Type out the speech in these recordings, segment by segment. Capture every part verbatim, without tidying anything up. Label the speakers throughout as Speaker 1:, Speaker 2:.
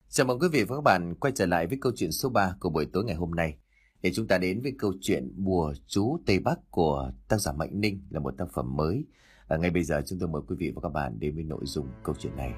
Speaker 1: Chào mừng quý vị và các bạn quay trở lại với câu chuyện số ba của buổi tối ngày hôm nay. Để chúng ta đến với câu chuyện Bùa chú Tây Bắc của tác giả Mạnh Ninh, là một tác phẩm mới. À, ngay bây giờ chúng tôi mời quý vị và các bạn đến với nội dung câu chuyện này.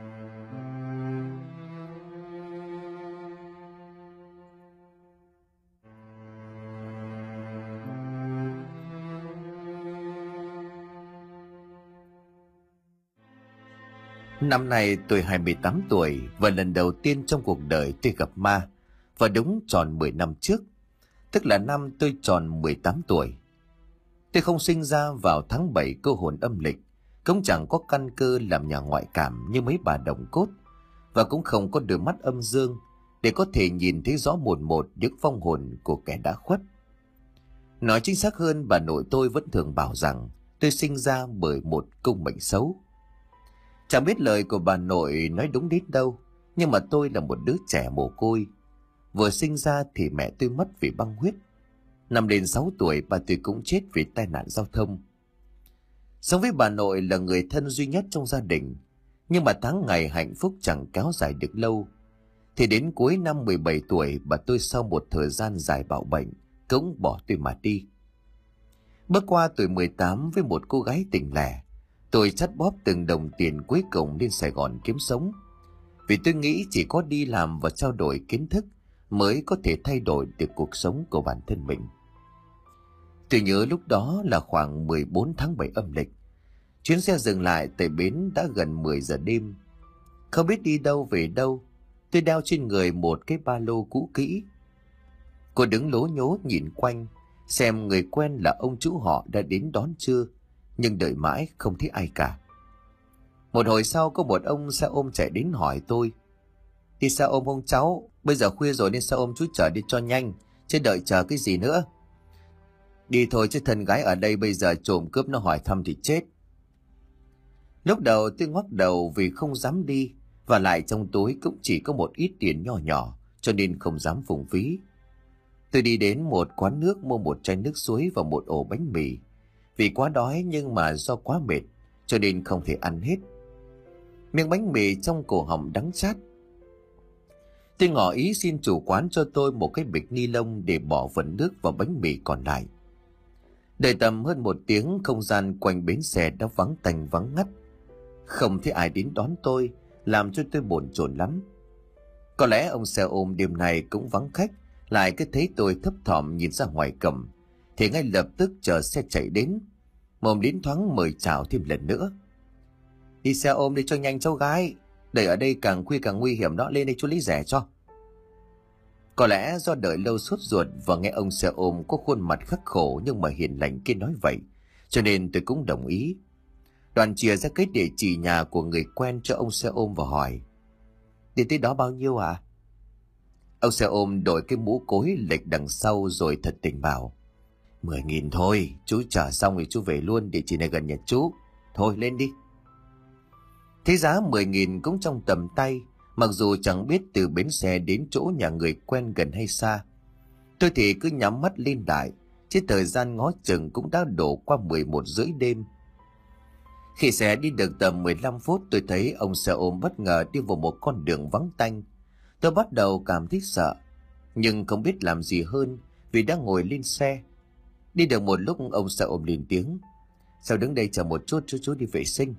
Speaker 1: Năm nay tôi hai mươi tám tuổi và lần đầu tiên trong cuộc đời tôi gặp ma, và đúng tròn mười năm trước, tức là năm tôi tròn mười tám tuổi. Tôi không sinh ra vào tháng bảy cô hồn âm lịch, cũng chẳng có căn cơ làm nhà ngoại cảm như mấy bà đồng cốt, và cũng không có đôi mắt âm dương để có thể nhìn thấy rõ một một những vong hồn của kẻ đã khuất. Nói chính xác hơn, bà nội tôi vẫn thường bảo rằng tôi sinh ra bởi một cung mệnh xấu. Chẳng biết lời của bà nội nói đúng đến đâu, nhưng mà tôi là một đứa trẻ mồ côi. Vừa sinh ra thì mẹ tôi mất vì băng huyết. Năm lên sáu tuổi, bà tôi cũng chết vì tai nạn giao thông. Sống với bà nội là người thân duy nhất trong gia đình, nhưng mà tháng ngày hạnh phúc chẳng kéo dài được lâu. Thì đến cuối năm mười bảy tuổi, bà tôi sau một thời gian dài bạo bệnh cũng bỏ tôi mà đi. Bước qua tuổi mười tám với một cô gái tình lẻ, tôi chắt bóp từng đồng tiền cuối cùng lên Sài Gòn kiếm sống. Vì tôi nghĩ chỉ có đi làm và trao đổi kiến thức mới có thể thay đổi được cuộc sống của bản thân mình. Tôi nhớ lúc đó là khoảng mười bốn tháng bảy âm lịch. Chuyến xe dừng lại tại bến đã gần mười giờ đêm. Không biết đi đâu về đâu, tôi đeo trên người một cái ba lô cũ kỹ. Cô đứng lố nhố nhìn quanh, xem người quen là ông chủ họ đã đến đón chưa, nhưng đợi mãi không thấy ai cả. Một hồi sau có một ông xe ôm chạy đến hỏi tôi: "Đi xe ôm không cháu? Bây giờ khuya rồi nên xe ôm chú chở đi cho nhanh, chứ đợi chờ cái gì nữa." "Đi thôi chứ thân gái ở đây bây giờ trộm cướp nó hỏi thăm thì chết." Lúc đầu tôi ngoắc đầu vì không dám đi, và lại trong túi cũng chỉ có một ít tiền nhỏ nhỏ, cho nên không dám phung phí. Tôi đi đến một quán nước mua một chai nước suối và một ổ bánh mì. Vì quá đói nhưng mà do quá mệt cho nên không thể ăn hết. Miếng bánh mì trong cổ họng đắng chát. Tôi ngỏ ý xin chủ quán cho tôi một cái bịch ni lông để bỏ phần nước vào bánh mì còn lại. Đợi tầm hơn một tiếng, không gian quanh bến xe đã vắng tanh vắng ngắt. Không thấy ai đến đón tôi, làm cho tôi bồn chồn lắm. Có lẽ ông xe ôm đêm nay cũng vắng khách, lại cứ thấy tôi thấp thỏm nhìn ra ngoài cổng, thì ngay lập tức chờ xe chạy đến, mồm đến thoáng mời chào thêm lần nữa: "Đi xe ôm đi cho nhanh cháu gái, đợi ở đây càng khuya càng nguy hiểm đó, lên đây chú lấy rẻ cho." Có lẽ do đợi lâu sốt ruột và nghe ông xe ôm có khuôn mặt khắc khổ nhưng mà hiền lành kia nói vậy, cho nên tôi cũng đồng ý. Đoàn chia ra cái địa chỉ nhà của người quen cho ông xe ôm và hỏi: "Đi tới đó bao nhiêu à?" Ông xe ôm đội cái mũ cối lệch đằng sau rồi thật tình bảo: Mười nghìn thôi, chú trả xong thì chú về luôn, địa chỉ này gần nhà chú. Thôi lên đi." Thế giá mười nghìn cũng trong tầm tay, mặc dù chẳng biết từ bến xe đến chỗ nhà người quen gần hay xa. Tôi thì cứ nhắm mắt lên đại, chứ thời gian ngó chừng cũng đã đổ qua mười một rưỡi đêm. Khi xe đi được tầm mười lăm phút, tôi thấy ông xe ôm bất ngờ đi vào một con đường vắng tanh. Tôi bắt đầu cảm thấy sợ, nhưng không biết làm gì hơn vì đã ngồi lên xe. Đi được một lúc, ông xe ôm lên tiếng: "Sao đứng đây chờ một chút, chú chú đi vệ sinh."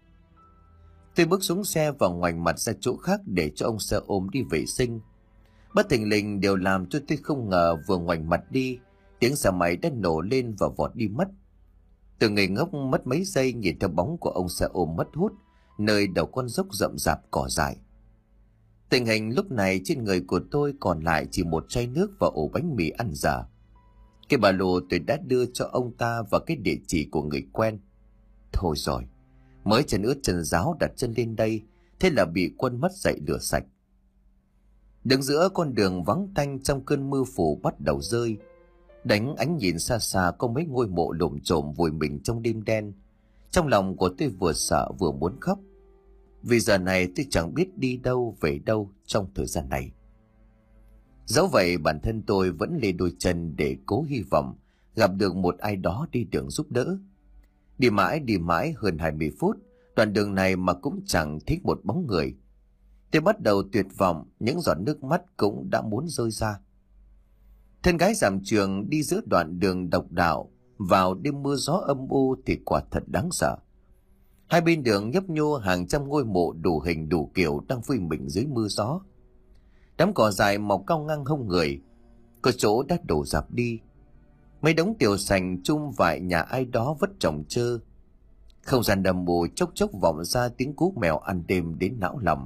Speaker 1: Tôi bước xuống xe và ngoảnh mặt ra chỗ khác để cho ông xe ôm đi vệ sinh. Bất thình lình điều làm cho tôi không ngờ, vừa ngoảnh mặt đi, tiếng xe máy đã nổ lên và vọt đi mất. Tôi ngây ngốc mất mấy giây nhìn theo bóng của ông xe ôm mất hút nơi đầu con dốc rậm rạp cỏ dại. Tình hình lúc này trên người của tôi còn lại chỉ một chai nước và ổ bánh mì ăn dở. Cái ba lô tôi đã đưa cho ông ta và cái địa chỉ của người quen. Thôi rồi, mới chân ướt chân ráo đặt chân lên đây, thế là bị quân mất dạy lửa sạch. Đứng giữa con đường vắng tanh trong cơn mưa phủ bắt đầu rơi, đánh ánh nhìn xa xa có mấy ngôi mộ lổm chổm vùi mình trong đêm đen. Trong lòng của tôi vừa sợ vừa muốn khóc, vì giờ này tôi chẳng biết đi đâu về đâu trong thời gian này. Dẫu vậy, bản thân tôi vẫn lê đôi chân để cố hy vọng gặp được một ai đó đi đường giúp đỡ. Đi mãi đi mãi hơn hai mươi phút, đoạn đường này mà cũng chẳng thấy một bóng người. Tôi bắt đầu tuyệt vọng, những giọt nước mắt cũng đã muốn rơi ra. Thân gái giảm trường đi giữa đoạn đường độc đạo vào đêm mưa gió âm u thì quả thật đáng sợ. Hai bên đường nhấp nhô hàng trăm ngôi mộ đủ hình đủ kiểu đang phơi mình dưới mưa gió. Đám cỏ dài mọc cao ngang hông người, có chỗ đã đổ rạp đi. Mấy đống tiểu sành chum vại nhà ai đó vất trồng trơ. Không gian đầm mù chốc chốc vọng ra tiếng cú mèo ăn đêm đến não lòng.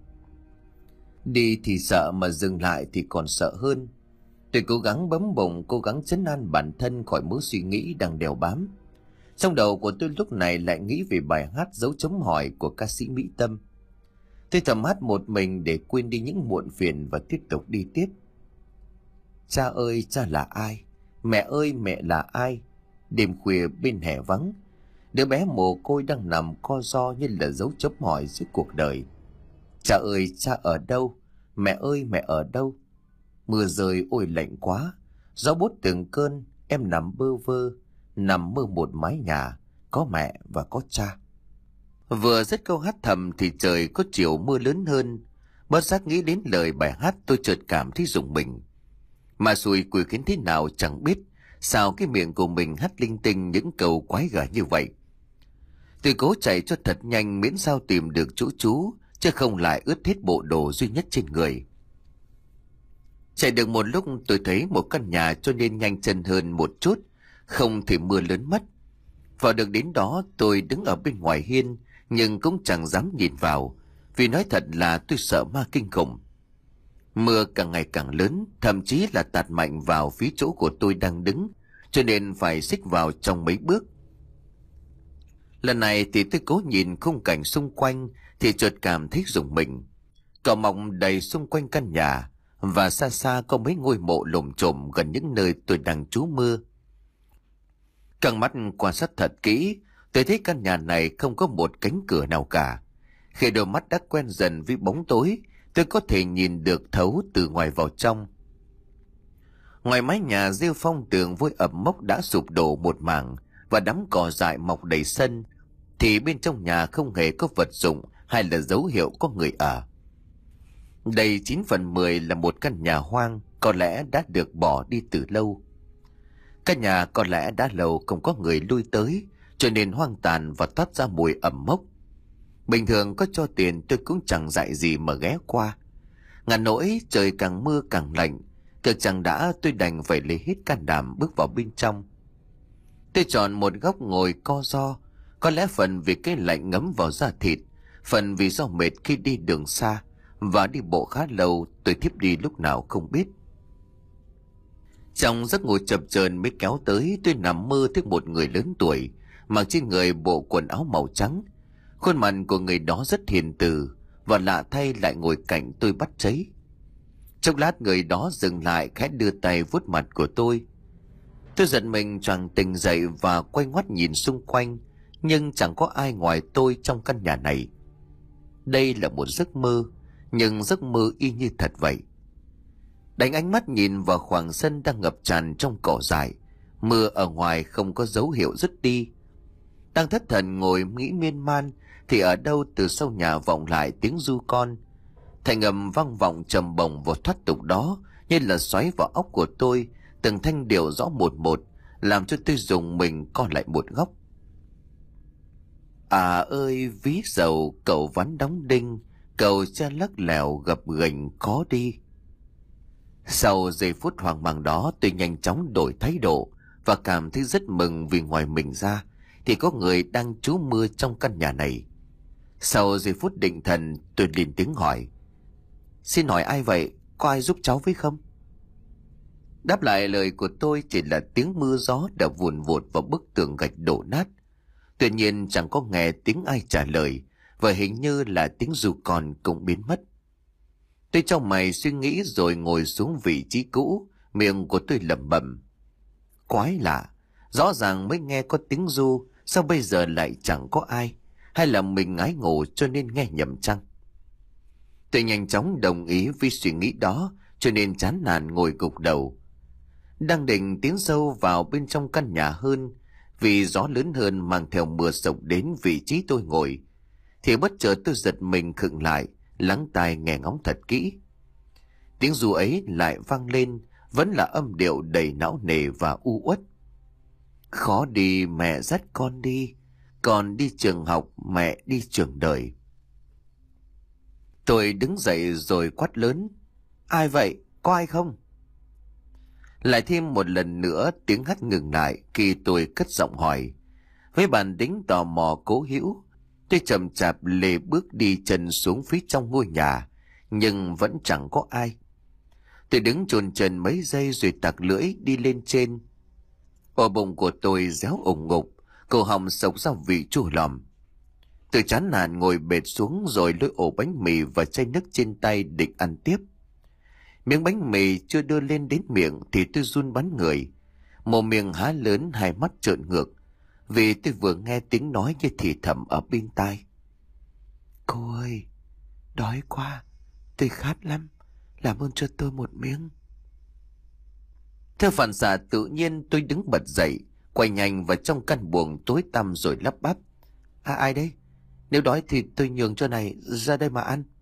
Speaker 1: Đi thì sợ mà dừng lại thì còn sợ hơn. Tôi cố gắng bấm bụng, cố gắng trấn an bản thân khỏi mớ suy nghĩ đang đèo bám. Trong đầu của tôi lúc này lại nghĩ về bài hát dấu chấm hỏi của ca sĩ Mỹ Tâm. Tôi thầm hát một mình để quên đi những muộn phiền và tiếp tục đi tiếp. Cha ơi, cha là ai? Mẹ ơi, mẹ là ai? Đêm khuya bên hè vắng, đứa bé mồ côi đang nằm co ro như là dấu chấm hỏi giữa cuộc đời. Cha ơi, cha ở đâu? Mẹ ơi, mẹ ở đâu? Mưa rơi ôi lạnh quá, gió bút từng cơn, em nằm bơ vơ, nằm mơ một mái nhà, có mẹ và có cha. Vừa dứt câu hát thầm thì trời có chiều mưa lớn hơn. Bất giác nghĩ đến lời bài hát, tôi chợt cảm thấy rùng mình. Mà xui quỷ khiến thế nào chẳng biết, sao cái miệng của mình hát linh tinh những câu quái gở như vậy. Tôi cố chạy cho thật nhanh miễn sao tìm được chỗ trú, chứ không lại ướt hết bộ đồ duy nhất trên người. Chạy được một lúc tôi thấy một căn nhà cho nên nhanh chân hơn một chút, không thì mưa lớn mất. Vào được đến đó tôi đứng ở bên ngoài hiên, nhưng cũng chẳng dám nhìn vào, vì nói thật là tôi sợ ma kinh khủng. Mưa càng ngày càng lớn, thậm chí là tạt mạnh vào phía chỗ của tôi đang đứng, cho nên phải xích vào trong mấy bước. Lần này thì tôi cố nhìn khung cảnh xung quanh thì chợt cảm thấy rùng mình. Cỏ mọc đầy xung quanh căn nhà, và xa xa có mấy ngôi mộ lồm chồm gần những nơi tôi đang trú mưa. Căng mắt quan sát thật kỹ, tôi thấy căn nhà này không có một cánh cửa nào cả. Khi đôi mắt đã quen dần với bóng tối, tôi có thể nhìn được thấu từ ngoài vào trong. Ngoài mái nhà rêu phong tường vôi ẩm mốc đã sụp đổ một mảng và đám cỏ dại mọc đầy sân, thì bên trong nhà không hề có vật dụng hay là dấu hiệu có người ở. Đây chín phần mười là một căn nhà hoang, có lẽ đã được bỏ đi từ lâu. Căn nhà có lẽ đã lâu không có người lui tới, cho nên hoang tàn và toát ra mùi ẩm mốc. Bình thường có cho tiền tôi cũng chẳng dại gì mà ghé qua. Ngàn nỗi trời càng mưa càng lạnh, cực chẳng đã tôi đành phải lấy hết can đảm bước vào bên trong. Tôi chọn một góc ngồi co ro, có lẽ phần vì cái lạnh ngấm vào da thịt, phần vì do mệt khi đi đường xa và đi bộ khá lâu, tôi thiếp đi lúc nào không biết. Trong giấc ngủ chập chờn mới kéo tới, tôi nằm mơ thấy một người lớn tuổi, mặc trên người bộ quần áo màu trắng. Khuôn mặt của người đó rất hiền từ, và lạ thay lại ngồi cạnh tôi bắt cháy. Chốc lát người đó dừng lại khẽ đưa tay vuốt mặt của tôi. Tôi giật mình choàng tỉnh dậy và quay ngoắt nhìn xung quanh, nhưng chẳng có ai ngoài tôi trong căn nhà này. Đây là một giấc mơ, nhưng giấc mơ y như thật vậy. Đánh ánh mắt nhìn vào khoảng sân đang ngập tràn trong cỏ dại, mưa ở ngoài không có dấu hiệu dứt đi. Đang thất thần ngồi nghĩ miên man thì ở đâu từ sau nhà vọng lại tiếng ru con. Thành âm vang vọng trầm bổng và thoát tục đó như là xoáy vào óc của tôi, từng thanh điệu rõ một một, làm cho tôi dùng mình co lại một góc. À ơi ví dầu cậu vắn đóng đinh, cậu cha lắc lèo gập ghềnh khó đi. Sau giây phút hoang mang đó, tôi nhanh chóng đổi thái độ và cảm thấy rất mừng, vì ngoài mình ra thì có người đang trú mưa trong căn nhà này. Sau giây phút định thần, tôi liền tiếng hỏi: "Xin hỏi ai vậy? Có ai giúp cháu với không?" Đáp lại lời của tôi chỉ là tiếng mưa gió đập vùn vụt vào bức tường gạch đổ nát. Tuy nhiên chẳng có nghe tiếng ai trả lời, và hình như là tiếng ru con cũng biến mất. Tôi trong mày suy nghĩ rồi ngồi xuống vị trí cũ, miệng của tôi lẩm bẩm: "Quái lạ, rõ ràng mới nghe có tiếng ru, sao bây giờ lại chẳng có ai? Hay là mình ngái ngủ cho nên nghe nhầm chăng?" Tôi nhanh chóng đồng ý với suy nghĩ đó, cho nên chán nản ngồi gục đầu. Đang định tiến sâu vào bên trong căn nhà hơn, vì gió lớn hơn mang theo mưa sộc đến vị trí tôi ngồi, thì bất chợt tôi giật mình khựng lại, lắng tai nghe ngóng thật kỹ. Tiếng ru ấy lại vang lên, vẫn là âm điệu đầy não nề và u uất. Khó đi mẹ dắt con đi, con đi trường học mẹ đi trường đời. Tôi đứng dậy rồi quát lớn: Ai vậy? Có ai không? Lại thêm một lần nữa tiếng hắt ngừng lại khi tôi cất giọng hỏi. Với bản tính tò mò cố hữu, tôi chậm chạp lê bước đi chân xuống phía trong ngôi nhà, nhưng vẫn chẳng có ai. Tôi đứng chồn chần mấy giây rồi tặc lưỡi đi lên trên. Ổ bụng của tôi réo ủng ngục, cổ họng sộc ra vị chua lòm. Tôi chán nản ngồi bệt xuống rồi lôi ổ bánh mì và chai nước trên tay định ăn tiếp. Miếng bánh mì chưa đưa lên đến miệng thì tôi run bắn người, mồm miệng há lớn, hai mắt trợn ngược, vì tôi vừa nghe tiếng nói như thì thầm ở bên tai. Cô ơi, đói quá, tôi khát lắm, làm ơn cho tôi một miếng. Theo phản xạ tự nhiên tôi đứng bật dậy, quay nhanh vào trong căn buồng tối tăm rồi lắp bắp. À, ai đấy? Nếu đói thì tôi nhường cho này, ra đây mà ăn.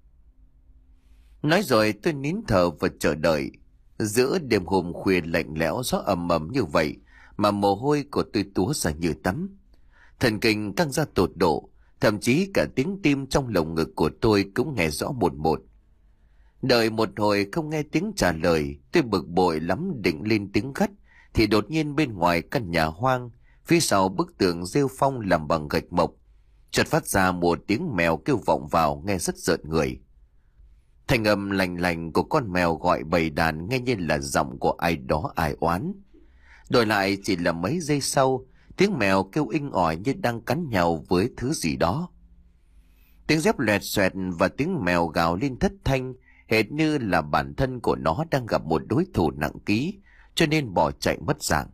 Speaker 1: Nói rồi tôi nín thở và chờ đợi. Giữa đêm hôm khuya lạnh lẽo, gió ầm ầm như vậy mà mồ hôi của tôi túa ra như tắm. Thần kinh căng ra tột độ, thậm chí cả tiếng tim trong lồng ngực của tôi cũng nghe rõ một một. Đợi một hồi không nghe tiếng trả lời, tôi bực bội lắm định lên tiếng gắt, thì đột nhiên bên ngoài căn nhà hoang, phía sau bức tường rêu phong làm bằng gạch mộc, chợt phát ra một tiếng mèo kêu vọng vào nghe rất rợn người. Thanh âm lành lành của con mèo gọi bầy đàn nghe như là giọng của ai đó ai oán. Đổi lại chỉ là mấy giây sau, tiếng mèo kêu inh ỏi như đang cắn nhau với thứ gì đó. Tiếng dép loẹt xoẹt và tiếng mèo gào lên thất thanh, hệt như là bản thân của nó đang gặp một đối thủ nặng ký, cho nên bỏ chạy mất dạng.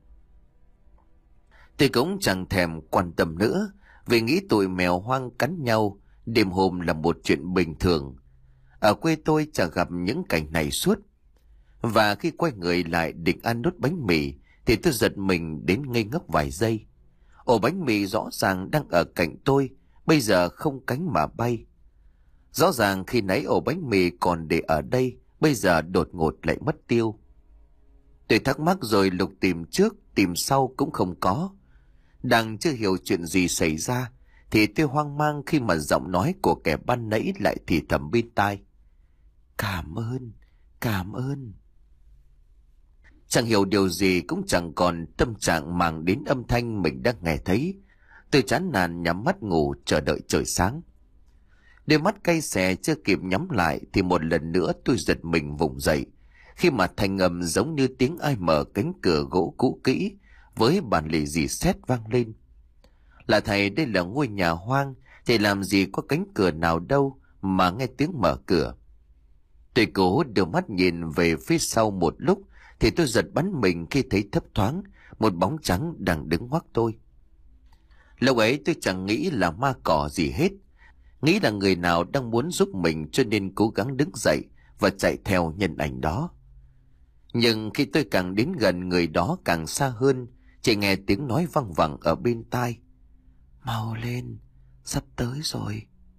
Speaker 1: Tôi cũng chẳng thèm quan tâm nữa, vì nghĩ tụi mèo hoang cắn nhau đêm hôm là một chuyện bình thường. Ở quê tôi chẳng gặp những cảnh này suốt. Và khi quay người lại định ăn nốt bánh mì thì tôi giật mình đến ngây ngốc vài giây. Ổ bánh mì rõ ràng đang ở cạnh tôi, bây giờ không cánh mà bay. Rõ ràng khi nãy ổ bánh mì còn để ở đây, bây giờ đột ngột lại mất tiêu. Tôi thắc mắc rồi lục tìm trước tìm sau cũng không có. Đang chưa hiểu chuyện gì xảy ra thì tôi hoang mang khi mà giọng nói của kẻ ban nãy lại thì thầm bên tai. Cảm ơn, cảm ơn. Chẳng hiểu điều gì, cũng chẳng còn tâm trạng màng đến âm thanh mình đang nghe thấy. Tôi chán nản nhắm mắt ngủ chờ đợi trời sáng. Đôi mắt cay xè chưa kịp nhắm lại thì một lần nữa tôi giật mình vùng dậy, khi mà thanh âm giống như tiếng ai mở cánh cửa gỗ cũ kỹ với bản lề rì sét vang lên. Là thầy, đây là ngôi nhà hoang, thầy làm gì có cánh cửa nào đâu mà nghe tiếng mở cửa. Tôi cố đưa mắt nhìn về phía sau một lúc thì tôi giật bắn mình khi thấy thấp thoáng một bóng trắng đang đứng ngoắc tôi. Lúc ấy tôi chẳng nghĩ là ma cỏ gì hết, nghĩ là người nào đang muốn giúp mình, cho nên cố gắng đứng dậy và chạy theo nhân ảnh đó. Nhưng khi tôi càng đến gần người đó càng xa hơn, chỉ nghe tiếng nói văng vẳng ở bên tai. Mau lên, sắp tới rồi.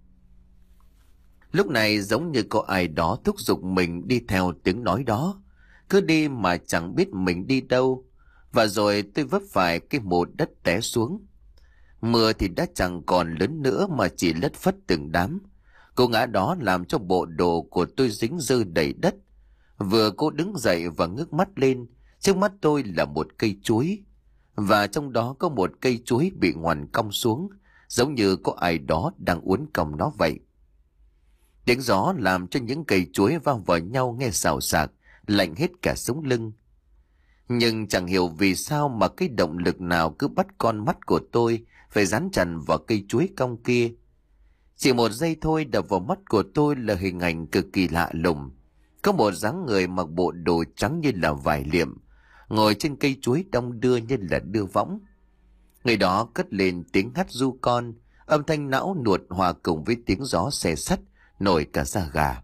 Speaker 1: Lúc này giống như có ai đó thúc giục mình đi theo tiếng nói đó, cứ đi mà chẳng biết mình đi đâu. Và rồi tôi vấp phải cái mộ đất té xuống. Mưa thì đã chẳng còn lớn nữa mà chỉ lất phất từng đám. Cô ngã đó làm cho bộ đồ của tôi dính dơ đầy đất. Vừa cô đứng dậy và ngước mắt lên, trước mắt tôi là một cây chuối, và trong đó có một cây chuối bị ngoằn cong xuống, giống như có ai đó đang uốn cong nó vậy. Tiếng gió làm cho những cây chuối va vào nhau nghe xào xạc, lạnh hết cả sống lưng. Nhưng chẳng hiểu vì sao mà cái động lực nào cứ bắt con mắt của tôi phải dán chặt vào cây chuối cong kia. Chỉ một giây thôi, đập vào mắt của tôi là hình ảnh cực kỳ lạ lùng. Có một dáng người mặc bộ đồ trắng như là vải liệm, ngồi trên cây chuối đong đưa như là đưa võng. Người đó cất lên tiếng hát ru con, âm thanh não nuột hòa cùng với tiếng gió xe sắt nổi cả da gà.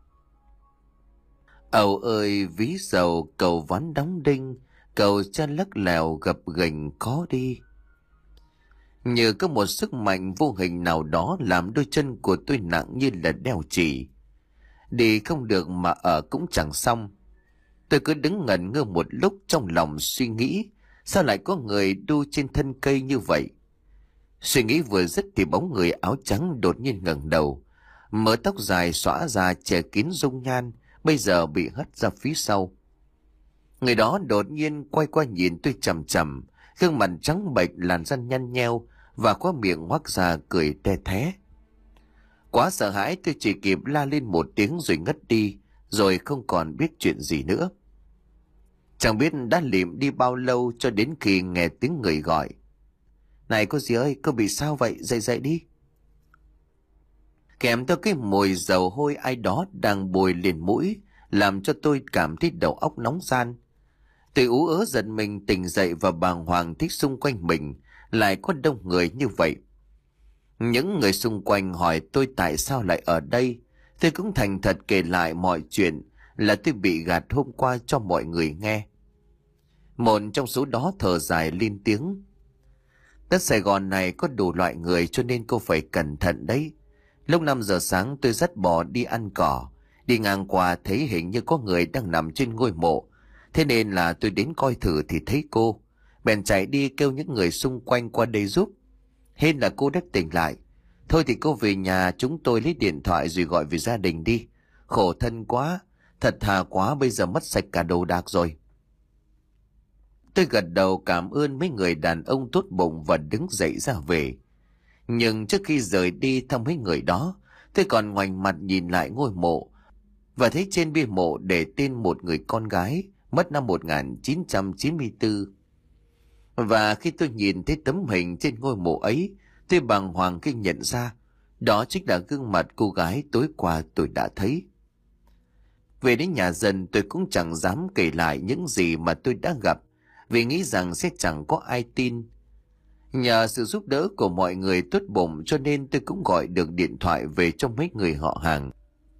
Speaker 1: Ầu ơi ví dầu cầu ván đóng đinh, cầu chân lắc lèo gập ghềnh khó đi. Như có một sức mạnh vô hình nào đó làm đôi chân của tôi nặng như là đeo chì. Đi không được mà ở cũng chẳng xong. Tôi cứ đứng ngẩn ngơ một lúc, trong lòng suy nghĩ, sao lại có người đu trên thân cây như vậy? Suy nghĩ vừa dứt thì bóng người áo trắng đột nhiên ngẩng đầu, mớ tóc dài xõa ra che kín dung nhan, bây giờ bị hất ra phía sau. Người đó đột nhiên quay qua nhìn tôi chằm chằm, gương mặt trắng bệch, làn da nhăn nheo và khóe miệng ngoác ra cười te thé. Quá sợ hãi, tôi chỉ kịp la lên một tiếng rồi ngất đi, rồi không còn biết chuyện gì nữa. Chẳng biết đã lìm đi bao lâu cho đến khi nghe tiếng người gọi. Này cô dì ơi, cô bị sao vậy? Dậy dậy đi. Kèm theo cái mùi dầu hôi ai đó đang bồi lên mũi, làm cho tôi cảm thấy đầu óc nóng ran. Tôi ú ớ giật mình tỉnh dậy và bàng hoàng thấy xung quanh mình lại có đông người như vậy. Những người xung quanh hỏi tôi tại sao lại ở đây. Tôi cũng thành thật kể lại mọi chuyện là tôi bị gạt hôm qua cho mọi người nghe. Một trong số đó thở dài lên tiếng. Đất Sài Gòn này có đủ loại người cho nên cô phải cẩn thận đấy. Lúc năm giờ sáng tôi dắt bò đi ăn cỏ. Đi ngang qua thấy hình như có người đang nằm trên ngôi mộ. Thế nên là tôi đến coi thử thì thấy cô. Bèn chạy đi kêu những người xung quanh qua đây giúp. Hên là cô đã tỉnh lại. Thôi thì cô về nhà, chúng tôi lấy điện thoại rồi gọi về gia đình đi. Khổ thân quá, thật thà quá, bây giờ mất sạch cả đồ đạc rồi. Tôi gật đầu cảm ơn mấy người đàn ông tốt bụng và đứng dậy ra về. Nhưng trước khi rời đi thăm mấy người đó, tôi còn ngoảnh mặt nhìn lại ngôi mộ và thấy trên bia mộ để tên một người con gái mất năm một nghìn chín trăm chín mươi tư. Và khi tôi nhìn thấy tấm hình trên ngôi mộ ấy, tôi bàng hoàng khi nhận ra đó chính là gương mặt cô gái tối qua tôi đã thấy. Về đến nhà dần, tôi cũng chẳng dám kể lại những gì mà tôi đã gặp, vì nghĩ rằng sẽ chẳng có ai tin. Nhờ sự giúp đỡ của mọi người tốt bụng cho nên tôi cũng gọi được điện thoại về cho mấy người họ hàng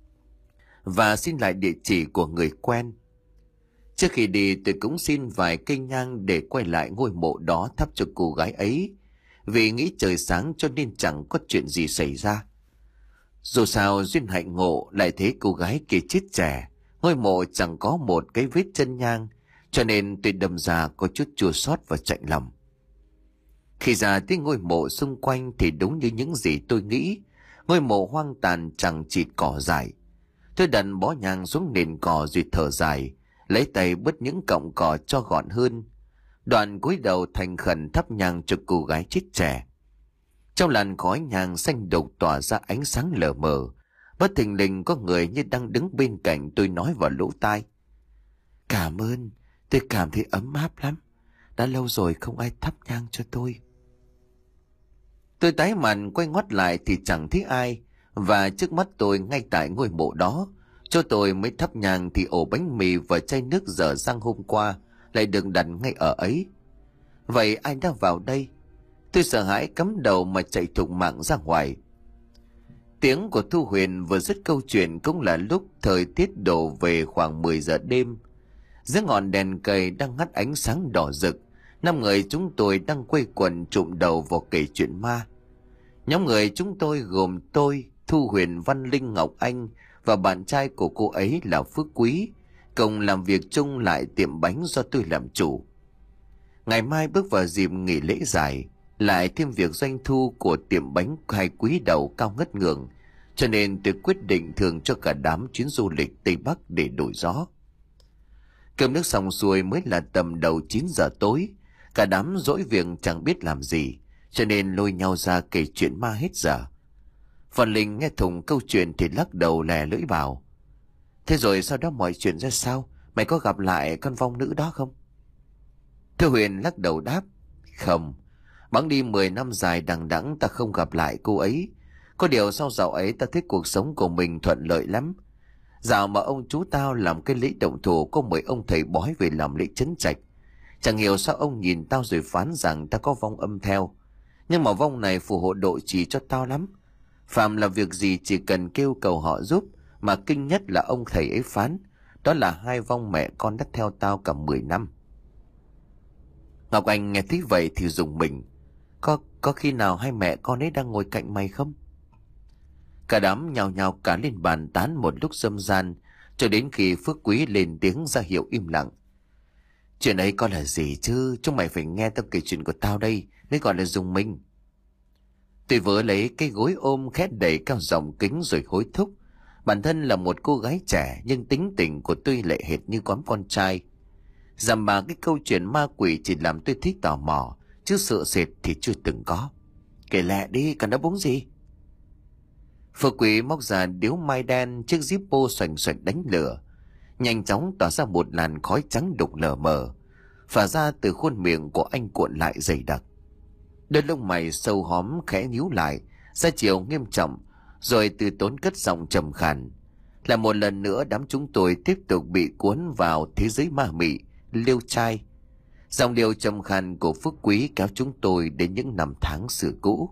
Speaker 1: và xin lại địa chỉ của người quen. Trước khi đi, tôi cũng xin vài cây nhang để quay lại ngôi mộ đó thắp cho cô gái ấy, vì nghĩ trời sáng cho nên chẳng có chuyện gì xảy ra. Dù sao duyên hạnh ngộ lại thấy cô gái kia chết trẻ, ngôi mộ chẳng có một cái vết chân nhang, cho nên tôi đâm ra có chút chua xót và chạnh lòng. Khi ra tới ngôi mộ xung quanh thì đúng như những gì tôi nghĩ, ngôi mộ hoang tàn chẳng chỉ cỏ dại. Tôi đặt bó nhang xuống nền cỏ rồi thở dài, lấy tay bứt những cọng cỏ cho gọn hơn. Đoạn cúi đầu thành khẩn thắp nhang cho cô gái chết trẻ. Trong làn khói nhang xanh đục tỏa ra ánh sáng lờ mờ, bất thình lình có người như đang đứng bên cạnh tôi nói vào lỗ tai. Cảm ơn, tôi cảm thấy ấm áp lắm. Đã lâu rồi không ai thắp nhang cho tôi. Tôi tái mặt quay ngoắt lại thì chẳng thấy ai, và trước mắt tôi ngay tại ngôi mộ đó, cho tôi mới thắp nhang thì ổ bánh mì và chai nước dở dang hôm qua lại được đặt ngay ở ấy. Vậy ai đã vào đây? Tôi sợ hãi cắm đầu mà chạy thục mạng ra ngoài. Tiếng của Thu Huyền vừa dứt câu chuyện cũng là lúc thời tiết đổ về khoảng mười giờ đêm. Dưới ngọn đèn cầy đang hắt ánh sáng đỏ rực, năm người chúng tôi đang quây quần trụm đầu vào kể chuyện ma. Nhóm người chúng tôi gồm tôi, Thu Huyền, Văn Linh, Ngọc Anh và bạn trai của cô ấy là Phước Quý, cùng làm việc chung lại tiệm bánh do tôi làm chủ. Ngày mai bước vào dịp nghỉ lễ dài, lại thêm việc doanh thu của tiệm bánh hai quý đầu cao ngất ngường, cho nên tôi quyết định thưởng cho cả đám chuyến du lịch Tây Bắc để đổi gió. Cơm nước xong xuôi mới là tầm đầu chín giờ tối, cả đám dỗi việc chẳng biết làm gì, cho nên lôi nhau ra kể chuyện ma hết giờ. Phần Linh nghe thùng câu chuyện thì lắc đầu lè lưỡi bảo: Thế rồi sau đó mọi chuyện ra sao? Mày có gặp lại con vong nữ đó không? Thư Huyền lắc đầu đáp: Không, bẵng đi mười năm dài đằng đẵng ta không gặp lại cô ấy. Có điều sau dạo ấy ta thấy cuộc sống của mình thuận lợi lắm. Dạo mà ông chú tao làm cái lễ động thổ có mời ông thầy bói về làm lễ trấn trạch. Chẳng hiểu sao ông nhìn tao rồi phán rằng ta có vong âm theo. Nhưng mà vong này phù hộ độ trì cho tao lắm. Phạm là việc gì chỉ cần kêu cầu họ giúp, mà kinh nhất là ông thầy ấy phán, đó là hai vong mẹ con đã theo tao cả mười năm. Ngọc Anh nghe thấy vậy thì rùng mình. Có, có khi nào hai mẹ con ấy đang ngồi cạnh mày không? Cả đám nhào nhào cả lên bàn tán một lúc râm ran, cho đến khi Phước Quý lên tiếng ra hiệu im lặng. Chuyện ấy có là gì chứ, chúng mày phải nghe tao kể chuyện của tao đây mới gọi là dùng mình. Tôi vớ lấy cái gối ôm khét đẩy cao giọng kính rồi hối thúc. Bản thân là một cô gái trẻ nhưng tính tình của tôi lại hệt như con con trai. Dằm mà cái câu chuyện ma quỷ chỉ làm tôi thích tò mò, chứ sợ sệt thì chưa từng có. Kể lẹ đi, cần đáp búng gì? Phước Quý móc ra điếu mai đen, chiếc Zippo xoành xoạch đánh lửa. Nhanh chóng tỏa ra một làn khói trắng đục lờ mờ, phả ra từ khuôn miệng của anh cuộn lại dày đặc. Đôi lông mày sâu hóm khẽ nhíu lại, ra chiều nghiêm trọng, rồi từ tốn cất giọng trầm khàn. Là một lần nữa đám chúng tôi tiếp tục bị cuốn vào thế giới ma mị, liêu trai. Dòng điệu trầm khàn của Phước Quý kéo chúng tôi đến những năm tháng xưa cũ.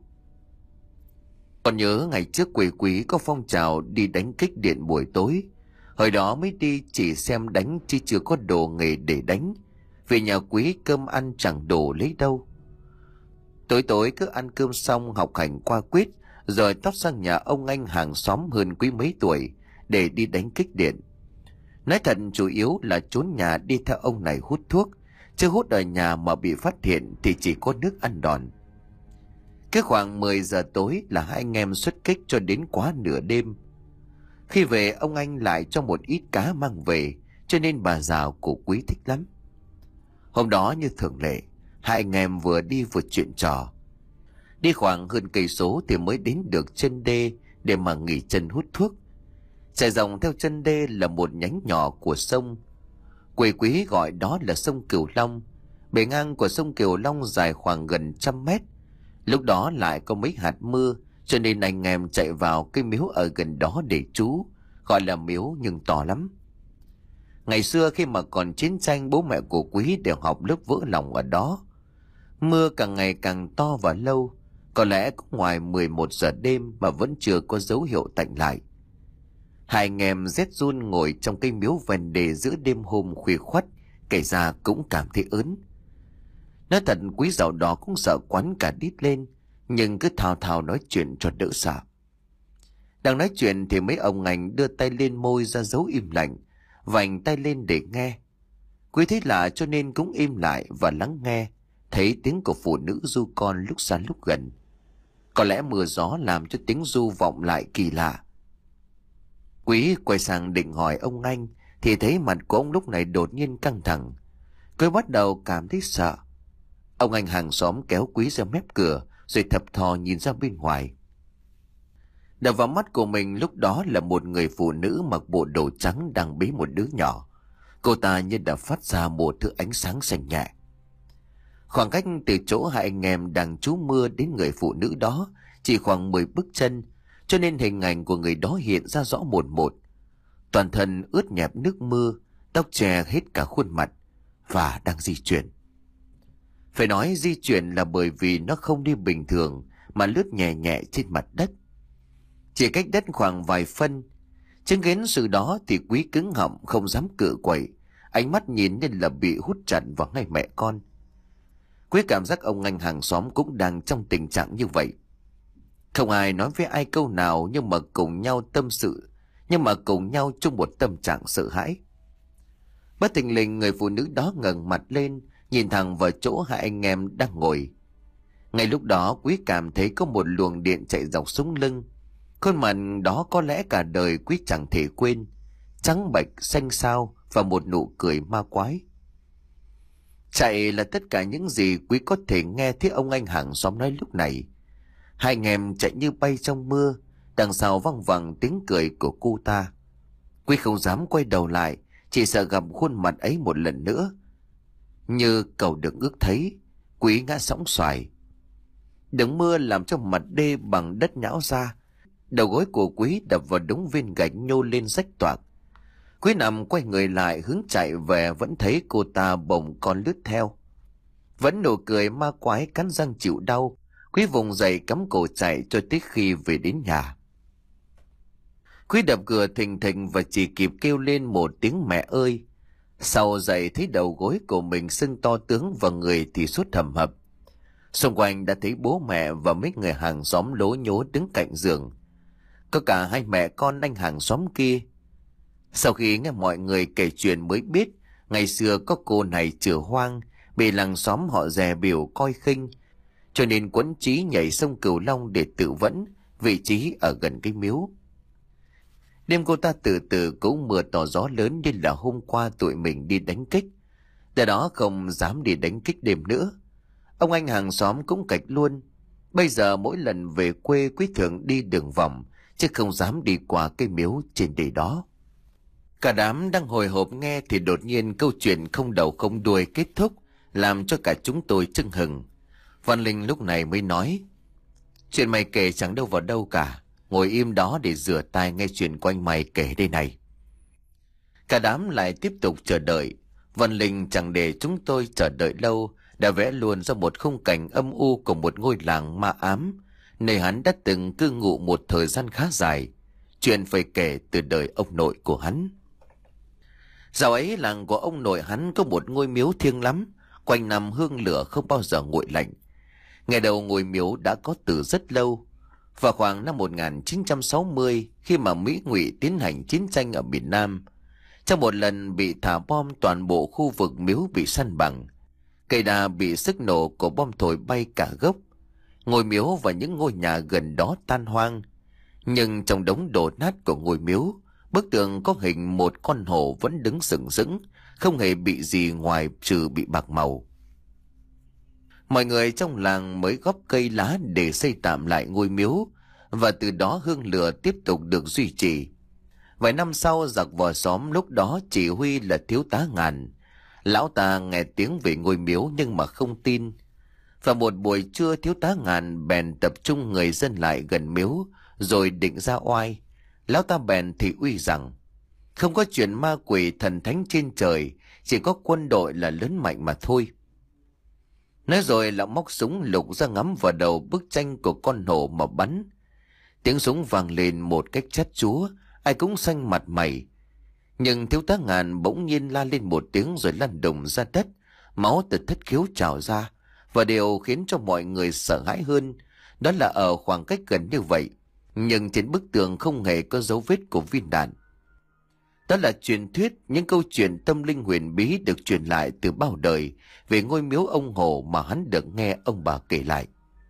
Speaker 1: Còn nhớ ngày trước quê Quý có phong trào đi đánh kích điện buổi tối. Hồi đó mới đi chỉ xem đánh chứ chưa có đồ nghề để đánh. Về nhà Quý cơm ăn chẳng đồ lấy đâu. Tối tối cứ ăn cơm xong học hành qua quyết, rồi tót sang nhà ông anh hàng xóm hơn Quý mấy tuổi để đi đánh kích điện. Nói thật chủ yếu là trốn nhà đi theo ông này hút thuốc, chứ hút ở nhà mà bị phát hiện thì chỉ có nước ăn đòn. Cái khoảng mười giờ tối là hai anh em xuất kích cho đến quá nửa đêm. Khi về ông anh lại cho một ít cá mang về, cho nên bà già của Quý thích lắm. Hôm đó như thường lệ, hai anh em vừa đi vừa chuyện trò. Đi khoảng hơn cây số thì mới đến được chân đê để mà nghỉ chân hút thuốc. Chạy dòng theo chân đê là một nhánh nhỏ của sông. Quê Quý gọi đó là sông Cửu Long. Bề ngang của sông Cửu Long dài khoảng gần trăm mét. Lúc đó lại có mấy hạt mưa, cho nên anh em chạy vào cái miếu ở gần đó để trú, gọi là miếu nhưng to lắm. Ngày xưa khi mà còn chiến tranh, bố mẹ của Quý đều học lớp vỡ lòng ở đó. Mưa càng ngày càng to và lâu, có lẽ cũng ngoài mười một giờ đêm mà vẫn chưa có dấu hiệu tạnh lại. Hai anh em rét run ngồi trong cây miếu ven đê giữa đêm hôm khuya khoắt, kể ra cũng cảm thấy ớn. Nói thật Quý dạo đó cũng sợ quắn cả đít lên, nhưng cứ thào thào nói chuyện cho đỡ sợ. Đang nói chuyện thì mấy ông anh đưa tay lên môi ra dấu im lặng, vành tay lên để nghe. Quý thấy lạ cho nên cũng im lại và lắng nghe, thấy tiếng của phụ nữ ru con lúc xa lúc gần. Có lẽ mưa gió làm cho tiếng ru vọng lại kỳ lạ. Quý quay sang định hỏi ông anh thì thấy mặt của ông lúc này đột nhiên căng thẳng. Quý bắt đầu cảm thấy sợ. Ông anh hàng xóm kéo Quý ra mép cửa rồi thập thò nhìn ra bên ngoài. Đập vào mắt của mình lúc đó là một người phụ nữ mặc bộ đồ trắng đang bế một đứa nhỏ. Cô ta như đã phát ra một thứ ánh sáng xanh nhẹ. Khoảng cách từ chỗ hai anh em đang trú mưa đến người phụ nữ đó chỉ khoảng mười bước chân, cho nên hình ảnh của người đó hiện ra rõ một một. Toàn thân ướt nhẹp nước mưa, tóc che hết cả khuôn mặt và đang di chuyển. Phải nói di chuyển là bởi vì nó không đi bình thường mà lướt nhẹ nhẹ trên mặt đất. Chỉ cách đất khoảng vài phân. Chứng kiến sự đó thì Quý cứng họng không dám cự quậy, ánh mắt nhìn như là bị hút chặt vào ngay mẹ con. Quý cảm giác ông anh hàng xóm cũng đang trong tình trạng như vậy. Không ai nói với ai câu nào nhưng mà cùng nhau tâm sự, nhưng mà cùng nhau chung một tâm trạng sợ hãi. Bất thình lình người phụ nữ đó ngẩng mặt lên, nhìn thẳng vào chỗ hai anh em đang ngồi. Ngay lúc đó Quý cảm thấy có một luồng điện chạy dọc sống lưng. Khuôn mặt đó có lẽ cả đời Quý chẳng thể quên, trắng bệch xanh xao và một nụ cười ma quái. Chạy là tất cả những gì Quý có thể nghe thấy ông anh hàng xóm nói lúc này. Hai anh em chạy như bay trong mưa, đằng sau văng vẳng tiếng cười của cô ta. Quý không dám quay đầu lại, chỉ sợ gặp khuôn mặt ấy một lần nữa. Như cầu được ước thấy, Quý ngã sõng xoài. Đống mưa làm cho mặt đê bằng đất nhão ra. Đầu gối của Quý đập vào đống viên gạch nhô lên rách toạc. Quý nằm quay người lại hướng chạy về, vẫn thấy cô ta bồng con lướt theo. Vẫn nụ cười ma quái cắn răng chịu đau, Quý vùng dậy cắm cổ chạy cho tới khi về đến nhà. Quý đập cửa thình thình và chỉ kịp kêu lên một tiếng mẹ ơi. Sau dậy thấy đầu gối của mình sưng to tướng và người thì sốt hầm hập. Xung quanh đã thấy bố mẹ và mấy người hàng xóm lố nhố đứng cạnh giường. có cả hai mẹ con anh hàng xóm kia. Sau khi nghe mọi người kể chuyện mới biết, ngày xưa có cô này chửa hoang, bị làng xóm họ dè biểu coi khinh, cho nên quẫn trí nhảy sông Cửu Long để tự vẫn, vị trí ở gần cái miếu. Đêm cô ta từ từ cũng mưa to gió lớn như là hôm qua tụi mình đi đánh kích. Từ đó không dám đi đánh kích đêm nữa. Ông anh hàng xóm cũng cạch luôn. Bây giờ mỗi lần về quê quý thường đi đường vòng, chứ không dám đi qua cái miếu trên đỉnh đó. Cả đám đang hồi hộp nghe thì đột nhiên câu chuyện không đầu không đuôi kết thúc, làm cho cả chúng tôi chưng hừng. Văn Linh lúc này mới nói: chuyện mày kể chẳng đâu vào đâu cả, ngồi im đó để rửa tai nghe chuyện của anh mày kể đây này. Cả đám lại tiếp tục chờ đợi. Văn Linh chẳng để chúng tôi chờ đợi lâu, đã vẽ luôn ra một khung cảnh âm u của một ngôi làng ma ám, nơi hắn đã từng cư ngụ một thời gian khá dài. Chuyện phải kể từ đời ông nội của hắn. Dạo ấy làng của ông nội hắn có một ngôi miếu thiêng lắm, quanh năm hương lửa không bao giờ nguội lạnh. Ngày đầu ngôi miếu đã có từ rất lâu. Vào khoảng năm một nghìn chín trăm sáu mươi, khi mà Mỹ Ngụy tiến hành chiến tranh ở miền Nam, trong một lần bị thả bom, toàn bộ khu vực miếu bị săn bằng. Cây đa bị sức nổ của bom thổi bay cả gốc. Ngôi miếu và những ngôi nhà gần đó tan hoang. Nhưng trong đống đổ nát của ngôi miếu, bức tường có hình một con hổ vẫn đứng sừng sững, không hề bị gì ngoài trừ bị bạc màu. Mọi người trong làng mới góp cây lá để xây tạm lại ngôi miếu, và từ đó hương lửa tiếp tục được duy trì. Vài năm sau, giặc vò xóm lúc đó chỉ huy là thiếu tá Ngàn. Lão ta nghe tiếng về ngôi miếu nhưng mà không tin. Và một buổi trưa, thiếu tá Ngàn bèn tập trung người dân lại gần miếu, rồi định ra oai. Lão ta bèn thị uy rằng không có chuyện ma quỷ thần thánh trên trời, chỉ có quân đội là lớn mạnh mà thôi. Nói rồi lão móc súng lục ra ngắm vào đầu bức tranh của con hổ mà bắn. Tiếng súng vang lên một cách chát chúa, ai cũng xanh mặt mày. Nhưng thiếu tá Ngàn bỗng nhiên la lên một tiếng rồi lăn đùng ra đất, máu từ thất khiếu trào ra. Và điều khiến cho mọi người sợ hãi hơn, đó là ở khoảng cách gần như vậy, nhưng trên bức tường không hề có dấu vết của viên đạn. Đó là truyền thuyết, những câu chuyện tâm linh huyền bí được truyền lại từ bao đời về ngôi miếu ông Hồ mà hắn được nghe ông bà kể lại.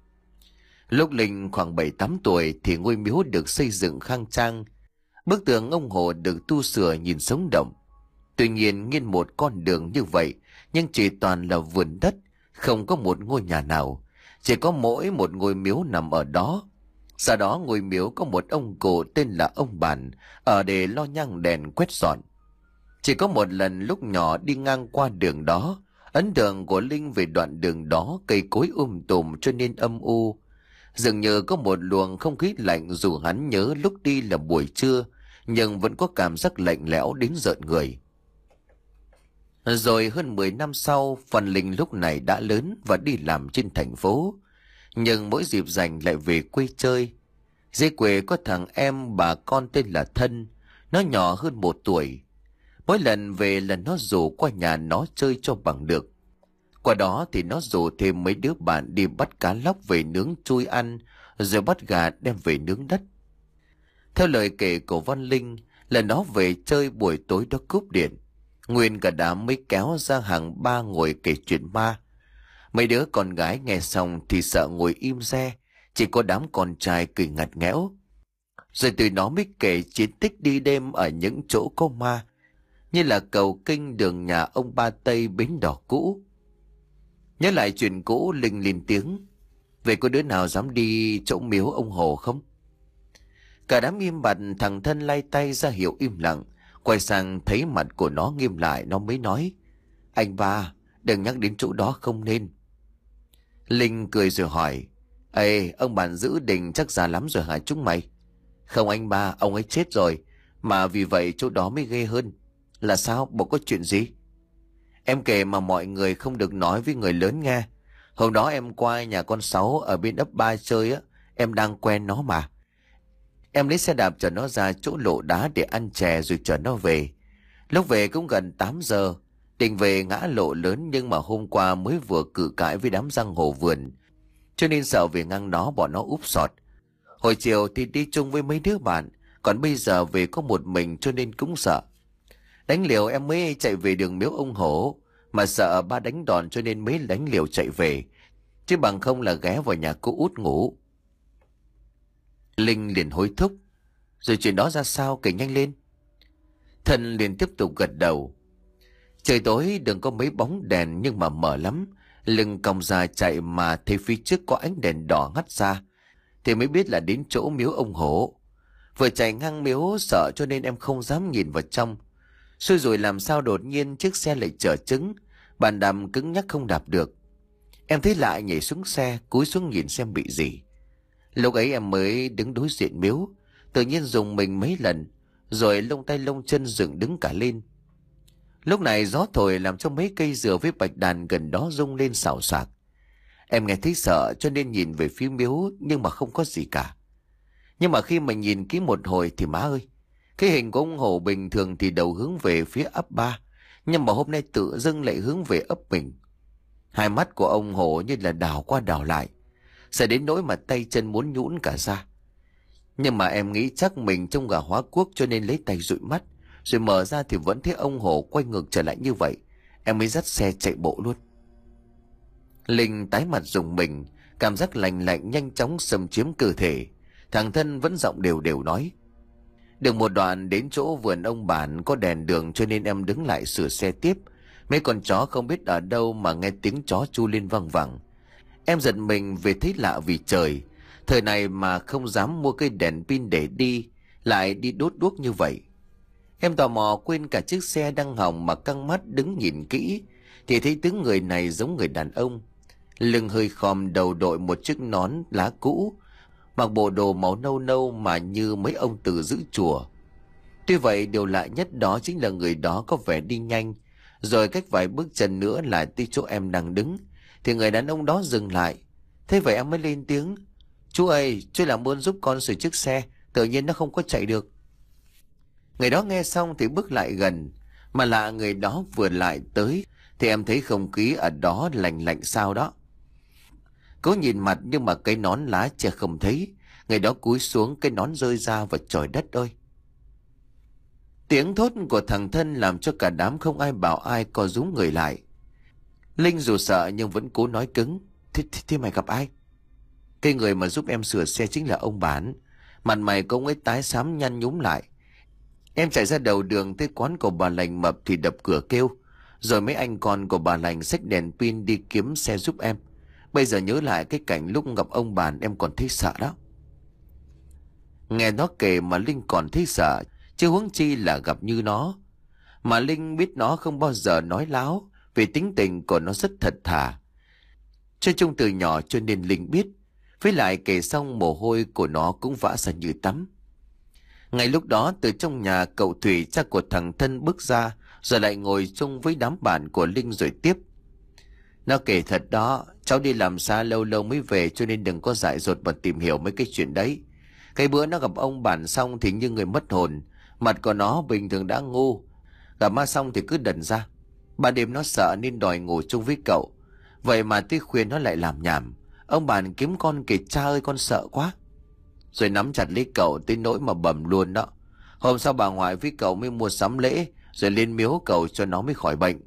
Speaker 1: Lúc Linh khoảng bảy tám tuổi thì ngôi miếu được xây dựng khang trang. Bức tường ông Hồ được tu sửa nhìn sống động. Tuy nhiên nghiêng một con đường như vậy, nhưng chỉ toàn là vườn đất, không có một ngôi nhà nào, chỉ có mỗi một ngôi miếu nằm ở đó. Sau đó ngôi miếu có một ông cụ tên là ông Bản ở để lo nhang đèn quét dọn. Chỉ có một lần lúc nhỏ đi ngang qua đường đó, ấn tượng của Linh về đoạn đường đó cây cối um tùm cho nên âm u. Dường như có một luồng không khí lạnh, dù hắn nhớ lúc đi là buổi trưa, nhưng vẫn có cảm giác lạnh lẽo đến rợn người. Rồi hơn mười năm sau, phần Linh lúc này đã lớn và đi làm trên thành phố. Nhưng mỗi dịp rảnh lại về quê chơi. Dưới quê có thằng em bà con tên là Thân, nó nhỏ hơn một tuổi. Mỗi lần về là nó rủ qua nhà nó chơi cho bằng được. Qua đó thì nó rủ thêm mấy đứa bạn đi bắt cá lóc về nướng chui ăn, rồi bắt gà đem về nướng đất. Theo lời kể của Văn Linh là nó về chơi buổi tối đó cúp điện, nguyên cả đám mới kéo ra hàng ba ngồi kể chuyện ma. Mấy đứa con gái nghe xong thì sợ ngồi im re, chỉ có đám con trai cười ngặt nghẽo. Rồi từ nó mới kể chiến tích đi đêm ở những chỗ có ma, như là cầu kinh, đường nhà ông Ba Tây, bến đỏ cũ. Nhớ lại chuyện cũ, Linh lên tiếng: "Vậy có đứa nào dám đi chỗ miếu ông Hồ không?" Cả đám im bặt, thằng Thân lay tay ra hiệu im lặng. Quay sang thấy mặt của nó nghiêm lại, nó mới nói: "Anh ba, đừng nhắc đến chỗ đó, không nên." Linh cười rồi hỏi: "Ê, ông bạn giữ đình chắc già lắm rồi hả chúng mày?" "Không anh ba, ông ấy chết rồi, mà vì vậy chỗ đó mới ghê hơn." "Là sao? Bộ có chuyện gì?" "Em kể mà mọi người không được nói với người lớn nghe. Hôm đó em qua nhà con Sáu ở bên ấp Ba chơi á, em đang quen nó mà. Em lấy xe đạp chở nó ra chỗ lộ đá để ăn chè rồi chở nó về. Lúc về cũng gần tám giờ, định về ngã lộ lớn, nhưng mà hôm qua mới vừa cự cãi với đám giang hồ vườn, cho nên sợ về ngang đó bọn nó úp sọt. Hồi chiều thì đi chung với mấy đứa bạn, còn bây giờ về có một mình cho nên cũng sợ. Đánh liều em mới chạy về đường miếu ông Hổ, mà sợ ba đánh đòn cho nên mới đánh liều chạy về, chứ bằng không là ghé vào nhà cô út ngủ. Linh liền hối thúc: Rồi chuyện đó ra sao, kể nhanh lên. Thân liền tiếp tục gật đầu. Trời tối đường có mấy bóng đèn nhưng mà mờ lắm. Lưng còng ra chạy mà thấy phía trước có ánh đèn đỏ ngắt ra, thì mới biết là đến chỗ miếu ông Hổ. Vừa chạy ngang miếu sợ cho nên em không dám nhìn vào trong. Xui rồi làm sao đột nhiên chiếc xe lại chở trứng, bàn đạp cứng nhắc không đạp được. Em thấy lạ nhảy xuống xe, cúi xuống nhìn xem bị gì. Lúc ấy em mới đứng đối diện miếu, tự nhiên dùng mình mấy lần, rồi lông tay lông chân dựng đứng cả lên. Lúc này gió thổi làm cho mấy cây dừa với bạch đàn gần đó rung lên xào xạc. Em nghe thấy sợ cho nên nhìn về phía miếu nhưng mà không có gì cả. Nhưng mà khi mà nhìn kỹ một hồi thì má ơi, cái hình của ông Hổ bình thường thì đầu hướng về phía ấp ba, nhưng mà hôm nay tự dưng lại hướng về ấp mình. Hai mắt của ông Hổ như là đảo qua đảo lại, sợ đến nỗi mà tay chân muốn nhũn cả ra. Nhưng mà em nghĩ chắc mình trông gà hóa quốc cho nên lấy tay dụi mắt, rồi mở ra thì vẫn thấy ông Hổ quay ngược trở lại như vậy. Em mới dắt xe chạy bộ luôn. Linh tái mặt rùng mình, cảm giác lạnh lạnh nhanh chóng xâm chiếm cơ thể. Thằng Thân vẫn giọng đều đều nói: Được một đoạn đến chỗ vườn ông bản có đèn đường cho nên em đứng lại sửa xe tiếp. Mấy con chó không biết ở đâu mà nghe tiếng chó chu lên văng vẳng. Em giật mình về thấy lạ vì trời. Thời này mà không dám mua cây đèn pin để đi, lại đi đốt đuốc như vậy. Em tò mò quên cả chiếc xe đang hỏng mà căng mắt đứng nhìn kỹ, thì thấy tướng người này giống người đàn ông. Lưng hơi khom, đầu đội một chiếc nón lá cũ, mặc bộ đồ màu nâu nâu mà như mấy ông từ giữ chùa. Tuy vậy điều lạ nhất đó chính là người đó có vẻ đi nhanh, rồi cách vài bước chân nữa là tới chỗ em đang đứng, thì người đàn ông đó dừng lại. Thế vậy em mới lên tiếng: Chú ơi, chú làm ơn giúp con sửa chiếc xe, tự nhiên nó không có chạy được. Người đó nghe xong thì bước lại gần, mà lạ người đó vừa lại tới thì em thấy không khí ở đó lạnh lạnh sao đó. Cố nhìn mặt nhưng mà cái nón lá che không thấy. Người đó cúi xuống, cái nón rơi ra và trời đất ơi. Tiếng thốt của thằng Thân làm cho cả đám không ai bảo ai co rúm người lại. Linh dù sợ nhưng vẫn cố nói cứng: Thế, thế, thế mày gặp ai? Cái người mà giúp em sửa xe chính là ông Bản. Mặt mày của ông ấy tái xám nhăn nhúm lại. Em chạy ra đầu đường tới quán của bà Lành mập thì đập cửa kêu, rồi mấy anh con của bà Lành xách đèn pin đi kiếm xe giúp em. Bây giờ nhớ lại cái cảnh lúc gặp ông Bản em còn thấy sợ đó. Nghe nó kể mà Linh còn thấy sợ, chứ huống chi là gặp như nó. Mà Linh biết nó không bao giờ nói láo, vì tính tình của nó rất thật thà. Chơi chung từ nhỏ cho nên Linh biết. Với lại kể xong mồ hôi của nó cũng vã ra như tắm. Ngay lúc đó từ trong nhà cậu Thủy, cha của thằng Thân, bước ra, rồi lại ngồi chung với đám bạn của Linh rồi tiếp: Nó kể thật đó, cháu đi làm xa lâu lâu mới về cho nên đừng có dại dột mà tìm hiểu mấy cái chuyện đấy. Cái bữa nó gặp ông Bản xong thì như người mất hồn, mặt của nó bình thường đã ngu, gặp ma xong thì cứ đần ra. Ban đêm nó sợ nên đòi ngủ chung với cậu, vậy mà tới khuya nó lại làm nhảm. Ông Bản kiếm con kể: Cha ơi, con sợ quá. Rồi nắm chặt lấy cậu tới nỗi mà bầm luôn đó. Hôm sau bà ngoại với cậu mới mua sắm lễ, rồi lên miếu cầu cho nó mới khỏi bệnh.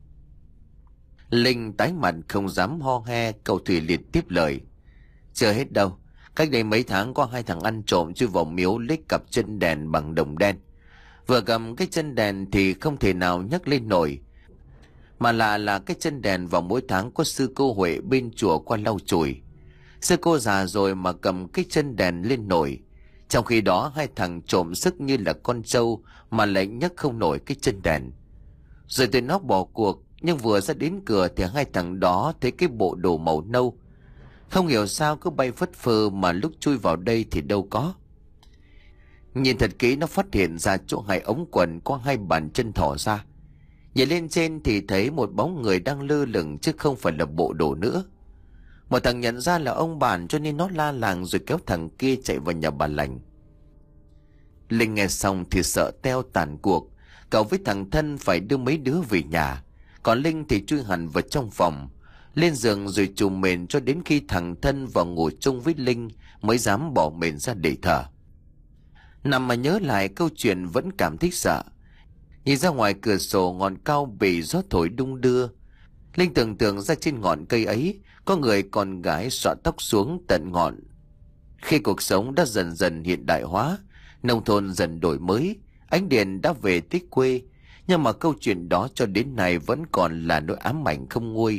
Speaker 1: Linh tái mặt không dám ho he. Cậu Thủy liền tiếp lời: Chưa hết đâu. Cách đây mấy tháng có hai thằng ăn trộm chui vào miếu lấy cặp chân đèn bằng đồng đen. Vừa cầm cái chân đèn thì không thể nào nhấc lên nổi. Mà lạ là cái chân đèn vào mỗi tháng có sư cô Huệ bên chùa qua lau chùi. Sư cô già rồi mà cầm cái chân đèn lên nổi. Trong khi đó hai thằng trộm sức như là con trâu mà lại nhấc không nổi cái chân đèn. Rồi tụi nó bỏ cuộc, nhưng vừa ra đến cửa thì hai thằng đó thấy cái bộ đồ màu nâu. Không hiểu sao cứ bay phất phơ mà lúc chui vào đây thì đâu có. Nhìn thật kỹ nó phát hiện ra chỗ hai ống quần có hai bàn chân thỏ ra. Nhìn lên trên thì thấy một bóng người đang lơ lửng chứ không phải là bộ đồ nữa. Một thằng nhận ra là ông Bản cho nên nó la làng rồi kéo thằng kia chạy vào nhà bà Lành. Linh nghe xong thì sợ teo tàn cuộc. Cậu với thằng Thân phải đưa mấy đứa về nhà, còn Linh thì chui hẳn vào trong phòng. lên giường rồi trùm mền cho đến khi thằng Thân vào ngủ chung với Linh mới dám bỏ mền ra để thở. Nằm mà nhớ lại câu chuyện vẫn cảm thấy sợ. Nhìn ra ngoài cửa sổ, ngọn cao bị gió thổi đung đưa. Linh tưởng tượng ra trên ngọn cây ấy có người con gái xõa tóc xuống tận ngọn. Khi cuộc sống đã dần dần hiện đại hóa, nông thôn dần đổi mới, ánh điện đã về tới quê, nhưng mà câu chuyện đó cho đến nay vẫn còn là nỗi ám ảnh không nguôi.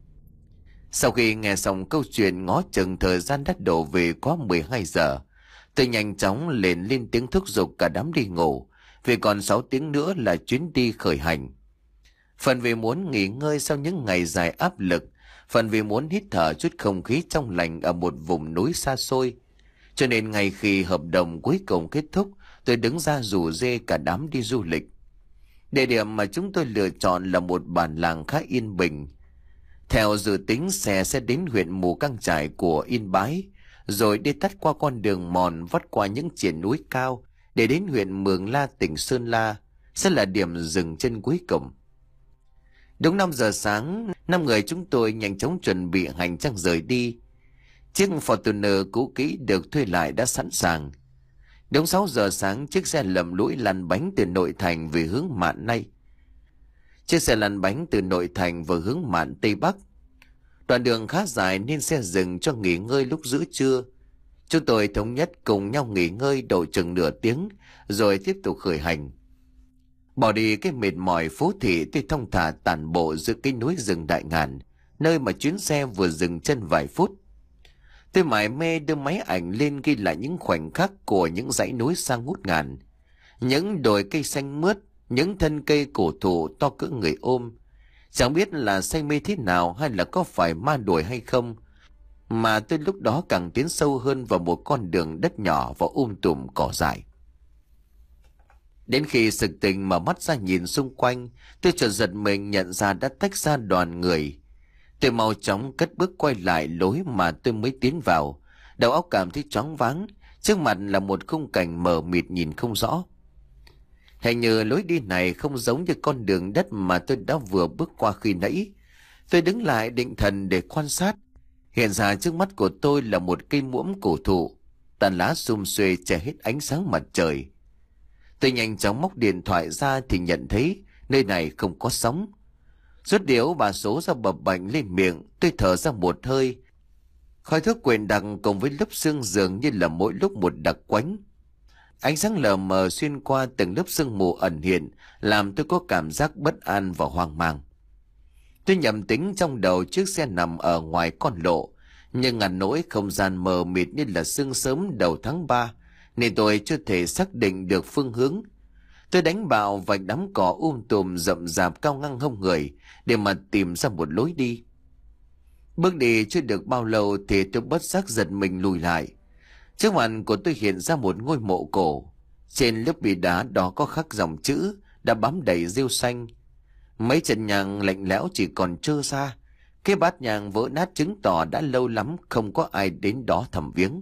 Speaker 1: Sau khi nghe xong câu chuyện, ngó chừng thời gian đã đổ về quá mười hai giờ. Tôi nhanh chóng lên lên tiếng thúc giục cả đám đi ngủ, vì còn sáu tiếng nữa là chuyến đi khởi hành. Phần vì muốn nghỉ ngơi sau những ngày dài áp lực, phần vì muốn hít thở chút không khí trong lành ở một vùng núi xa xôi. Cho nên ngay khi hợp đồng cuối cùng kết thúc, tôi đứng ra rủ rê cả đám đi du lịch. Địa điểm mà chúng tôi lựa chọn là một bản làng khá yên bình. Theo dự tính, xe sẽ đến huyện Mù Căng Chải của Yên Bái, rồi đi tắt qua con đường mòn vắt qua những triển núi cao để đến huyện Mường La, tỉnh Sơn La, sẽ là điểm dừng chân cuối cùng. Đúng năm giờ sáng, năm người chúng tôi nhanh chóng chuẩn bị hành trang rời đi. Chiếc Fortuner cũ kỹ được thuê lại đã sẵn sàng. Đúng sáu giờ sáng, chiếc xe lầm lũi lăn bánh từ nội thành về hướng mạn Nay. Chiếc xe lăn bánh từ nội thành về hướng mạn Tây Bắc. Đoạn đường khá dài nên xe dừng cho nghỉ ngơi lúc giữa trưa. Chúng tôi thống nhất cùng nhau nghỉ ngơi độ chừng nửa tiếng, rồi tiếp tục khởi hành. Bỏ đi cái mệt mỏi phố thị, tôi thong thả tản bộ giữa cái núi rừng Đại Ngàn, nơi mà chuyến xe vừa dừng chân vài phút. Tôi mải mê đưa máy ảnh lên ghi lại những khoảnh khắc của những dãy núi xa ngút ngàn, những đồi cây xanh mướt, những thân cây cổ thụ to cỡ người ôm. Chẳng biết là say mê thế nào hay là có phải ma đuổi hay không, mà tôi lúc đó càng tiến sâu hơn vào một con đường đất nhỏ và um tùm cỏ dại. Đến khi sực tỉnh mở mắt ra nhìn xung quanh, tôi chợt giật mình nhận ra đã tách ra đoàn người. Tôi mau chóng cất bước quay lại lối mà tôi mới tiến vào. Đầu óc cảm thấy choáng váng, trước mặt là một khung cảnh mờ mịt nhìn không rõ. Hình như lối đi này không giống như con đường đất mà tôi đã vừa bước qua khi nãy. Tôi đứng lại định thần để quan sát. Hiện ra trước mắt của tôi là một cây muỗng cổ thụ, tàn lá sum xuê che hết ánh sáng mặt trời. Tôi nhanh chóng móc điện thoại ra thì nhận thấy nơi này không có sóng. Rút điếu bà số ra bập bành lên miệng, tôi thở ra một hơi. Khói thuốc quền đặc cùng với lớp sương dường như là mỗi lúc một đặc quánh. Ánh sáng lờ mờ xuyên qua từng lớp sương mù ẩn hiện, làm tôi có cảm giác bất an và hoang mang. Tôi nhầm tính trong đầu chiếc xe nằm ở ngoài con lộ, nhưng ngàn nỗi không gian mờ mịt như là sương sớm đầu tháng ba, nên tôi chưa thể xác định được phương hướng. Tôi đánh bạo vạch đám cỏ um tùm rậm rạp cao ngang hông người để mà tìm ra một lối đi. Bước đi chưa được bao lâu thì tôi bất giác giật mình lùi lại. Trước mặt của tôi hiện ra một ngôi mộ cổ. Trên lớp bìa đá đó có khắc dòng chữ đã bám đầy rêu xanh. Mấy chân nhang lạnh lẽo chỉ còn trơ ra. Cái bát nhang vỡ nát chứng tỏ đã lâu lắm không có ai đến đó thăm viếng.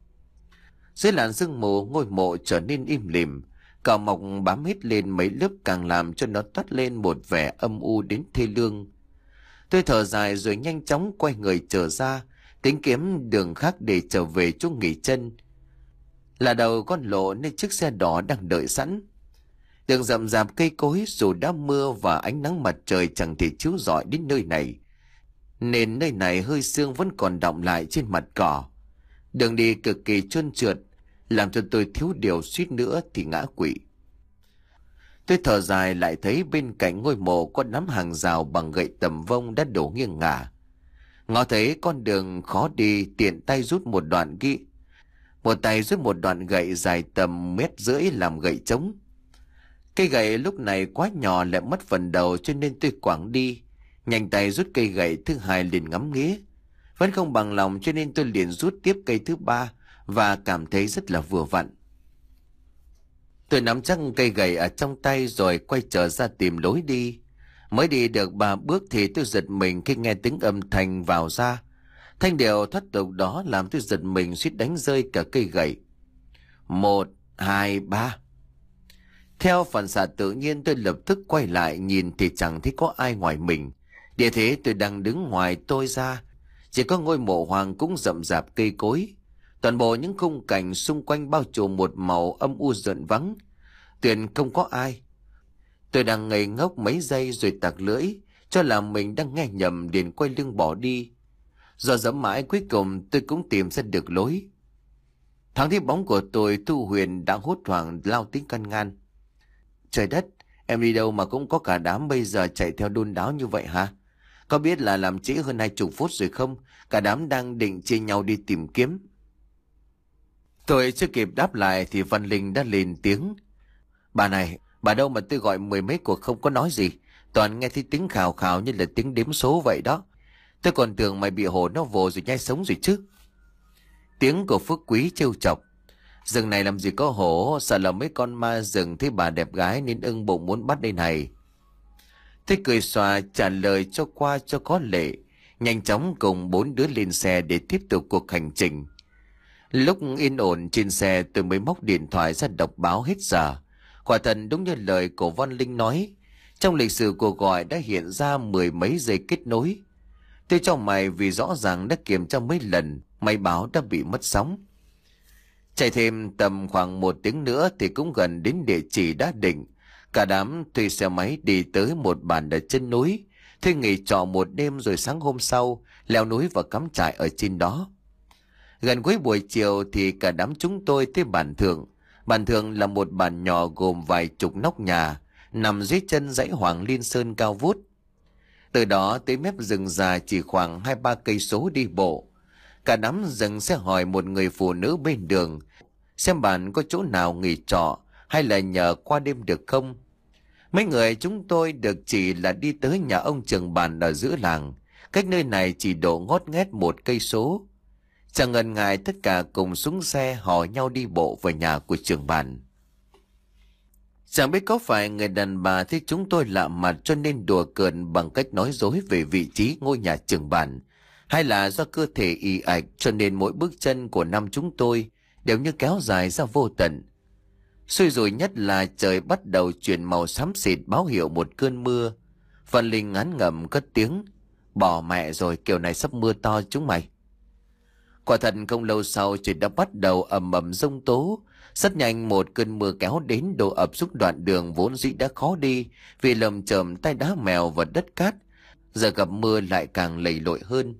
Speaker 1: Dưới làn sương mù, ngôi mộ trở nên im lìm. Cỏ mọc bám hết lên mấy lớp càng làm cho nó toát lên một vẻ âm u đến thê lương. Tôi thở dài rồi nhanh chóng quay người trở ra, tính kiếm đường khác để trở về chỗ nghỉ chân. Là đầu con lộ nên chiếc xe đỏ đang đợi sẵn. Đường rậm rạp cây cối dù đã mưa và ánh nắng mặt trời chẳng thể chiếu rọi đến nơi này, nên nơi này hơi sương vẫn còn đọng lại trên mặt cỏ. Đường đi cực kỳ trơn trượt, làm cho tôi thiếu điều suýt nữa thì ngã quỵ. Tôi thở dài lại thấy bên cạnh ngôi mộ có nắm hàng rào bằng gậy tầm vông đã đổ nghiêng ngả. Ngó thấy con đường khó đi, tiện tay rút một đoạn ghi. Một tay rút một đoạn gậy dài tầm mét rưỡi làm gậy trống. Cây gậy lúc này quá nhỏ lại mất phần đầu cho nên tôi quẳng đi. Nhanh tay rút cây gậy thứ hai liền ngắm nghía. Vẫn không bằng lòng cho nên tôi liền rút tiếp cây thứ ba và cảm thấy rất là vừa vặn. Tôi nắm chắc cây gậy ở trong tay rồi quay trở ra tìm lối đi. Mới đi được ba bước thì tôi giật mình khi nghe tiếng âm thanh vào ra. Thanh điệu thoát tục đó làm tôi giật mình suýt đánh rơi cả cây gậy. Một, hai, ba. Theo phản xạ tự nhiên tôi lập tức quay lại nhìn thì chẳng thấy có ai ngoài mình. Địa thế tôi đang đứng ngoài tôi ra, chỉ có ngôi mộ hoàng cũng rậm rạp cây cối. Toàn bộ những khung cảnh xung quanh bao trùm một màu âm u rợn vắng, tuyệt không có ai. Tôi đang ngây ngốc mấy giây rồi tặc lưỡi, cho là mình đang nghe nhầm, liền quay lưng bỏ đi. Do dẫm mãi cuối cùng tôi cũng tìm ra được lối. Thoáng thấy bóng của tôi, Thu Huyền đã hốt hoảng lao tính căn ngăn. Trời đất, em đi đâu mà cũng có cả đám bây giờ chạy theo đôn đáo như vậy hả? Có biết là làm trễ hơn hai chục phút rồi không? Cả đám đang định chia nhau đi tìm kiếm. Tôi chưa kịp đáp lại thì Văn Linh đã lên tiếng. Bà này, bà đâu mà tôi gọi mười mấy cuộc không có nói gì. Toàn nghe thấy tiếng khào khào như là tiếng đếm số vậy đó. Tôi còn tưởng mày bị hổ nó vồ rồi nhai sống rồi chứ. Tiếng của Phước Quý trêu chọc. Rừng này làm gì có hổ, sợ là mấy con ma rừng thấy bà đẹp gái nên ưng bụng muốn bắt đây này. Tôi cười xòa trả lời cho qua cho có lệ, nhanh chóng cùng bốn đứa lên xe để tiếp tục cuộc hành trình. Lúc yên ổn trên xe, tôi mới móc điện thoại ra đọc báo hết giờ. Quả thật đúng như lời của Văn Linh nói, trong lịch sử cuộc gọi đã hiện ra mười mấy giây kết nối. Tôi cho mày vì rõ ràng đã kiểm tra mấy lần, máy báo đã bị mất sóng. Chạy thêm tầm khoảng một tiếng nữa thì cũng gần đến địa chỉ đã định. Cả đám thuê xe máy đi tới một bản ở chân núi, thuê nghỉ trọ một đêm rồi sáng hôm sau leo núi và cắm trại ở trên đó. Gần cuối buổi chiều thì cả đám chúng tôi tới bản Thượng. Bản Thượng là một bản nhỏ gồm vài chục nóc nhà, nằm dưới chân dãy Hoàng Liên Sơn cao vút. Từ đó tới mép rừng già chỉ khoảng hai ba cây số đi bộ. Cả đám dừng xe hỏi một người phụ nữ bên đường xem bạn có chỗ nào nghỉ trọ hay là nhờ qua đêm được không. Mấy người chúng tôi được chỉ là đi tới nhà ông trưởng bản ở giữa làng, cách nơi này chỉ độ ngót nghét một cây số. Chẳng ngần ngại tất cả cùng xuống xe hò nhau đi bộ về nhà của trưởng bản. Chẳng biết có phải người đàn bà thấy chúng tôi lạ mặt cho nên đùa cợt bằng cách nói dối về vị trí ngôi nhà trưởng bản, hay là do cơ thể ì ạch cho nên mỗi bước chân của năm chúng tôi đều như kéo dài ra vô tận. Xui rủi nhất là trời bắt đầu chuyển màu xám xịt báo hiệu một cơn mưa. Văn Linh ngán ngẩm cất tiếng, bỏ mẹ rồi, kiểu này sắp mưa to chúng mày. Quả thật không lâu sau trời đã bắt đầu ầm ầm giông tố. Rất nhanh một cơn mưa kéo đến đổ ập xuống đoạn đường vốn dĩ đã khó đi vì lầm chởm tay đá mèo và đất cát, giờ gặp mưa lại càng lầy lội hơn.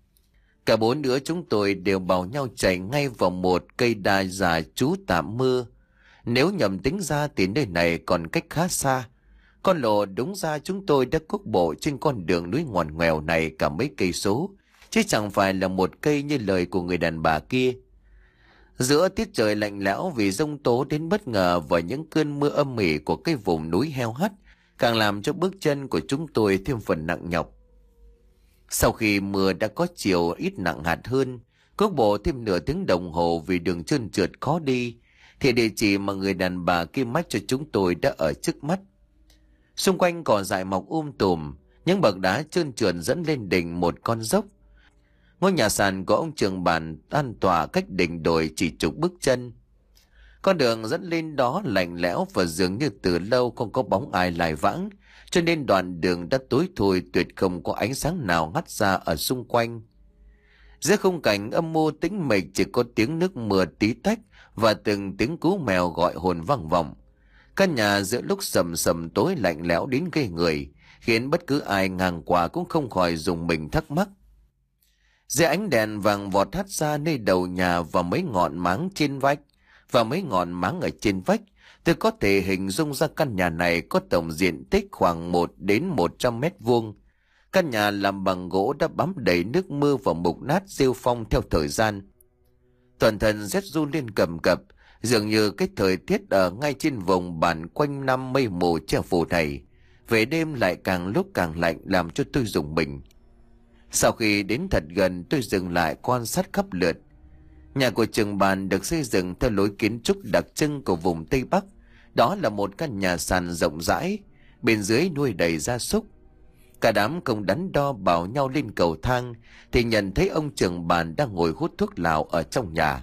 Speaker 1: Cả bốn đứa chúng tôi đều bảo nhau chạy ngay vào một cây đa già trú tạm mưa. Nếu nhầm tính ra thì nơi này còn cách khá xa. Con lộ đúng ra chúng tôi đã cuốc bộ trên con đường núi ngoằn ngoèo này cả mấy cây số, chứ chẳng phải là một cây như lời của người đàn bà kia. Giữa tiết trời lạnh lẽo vì giông tố đến bất ngờ và những cơn mưa âm ỉ của cái vùng núi heo hắt càng làm cho bước chân của chúng tôi thêm phần nặng nhọc. Sau khi mưa đã có chiều ít nặng hạt hơn, cuốc bộ thêm nửa tiếng đồng hồ vì đường trơn trượt khó đi, thì địa chỉ mà người đàn bà kia mách cho chúng tôi đã ở trước mắt. Xung quanh cỏ dại mọc um tùm, những bậc đá trơn trượt dẫn lên đỉnh một con dốc. Ngôi nhà sàn của ông trưởng bản an tọa cách đỉnh đồi chỉ chục bước chân. Con đường dẫn lên đó lạnh lẽo và dường như từ lâu không có bóng ai lai vãng, cho nên đoạn đường đã tối thui, tuyệt không có ánh sáng nào ngắt ra ở xung quanh. Giữa khung cảnh âm mưu tĩnh mịch chỉ có tiếng nước mưa tí tách và từng tiếng cú mèo gọi hồn vang vọng. Căn nhà giữa lúc sầm sầm tối lạnh lẽo đến ghê người, khiến bất cứ ai ngang qua cũng không khỏi dùng mình thắc mắc. Dưới ánh đèn vàng vọt hắt ra nơi đầu nhà và mấy ngọn máng trên vách, và mấy ngọn máng ở trên vách, tôi có thể hình dung ra căn nhà này có tổng diện tích khoảng một đến một trăm mét vuông. Căn nhà làm bằng gỗ đã bám đầy nước mưa và mục nát rêu phong theo thời gian. Toàn thân rét run lên cầm cập, dường như cái thời tiết ở ngay trên vùng bản quanh năm mây mù che phủ này, về đêm lại càng lúc càng lạnh làm cho tôi rùng mình. Sau khi đến thật gần, tôi dừng lại quan sát khắp lượt. Nhà của trưởng bản được xây dựng theo lối kiến trúc đặc trưng của vùng Tây Bắc. Đó là một căn nhà sàn rộng rãi, bên dưới nuôi đầy gia súc. Cả đám công đắn đo bảo nhau lên cầu thang thì nhận thấy ông trưởng bản đang ngồi hút thuốc lào ở trong nhà.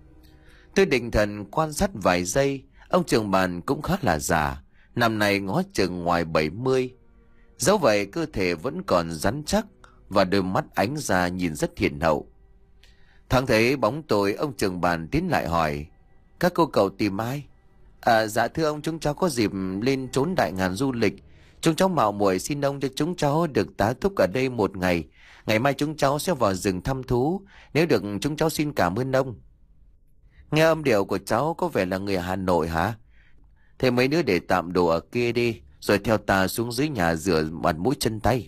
Speaker 1: Tôi định thần quan sát vài giây. Ông trưởng bản cũng khá là già, năm nay ngó chừng ngoài bảy mươi. Dẫu vậy cơ thể vẫn còn rắn chắc và đôi mắt ánh ra nhìn rất hiền hậu. Thoáng thấy bóng tối, ông trưởng bàn tiến lại hỏi: các cô cậu tìm ai? À, dạ thưa ông, chúng cháu có dịp lên trốn Đại Ngàn du lịch. Chúng cháu mạo muội xin ông cho chúng cháu được tá túc ở đây một ngày. Ngày mai chúng cháu sẽ vào rừng thăm thú. Nếu được chúng cháu xin cảm ơn ông. Nghe âm điệu của cháu có vẻ là người Hà Nội hả? Thế mấy đứa để tạm đồ ở kia đi, rồi theo ta xuống dưới nhà rửa mặt mũi chân tay.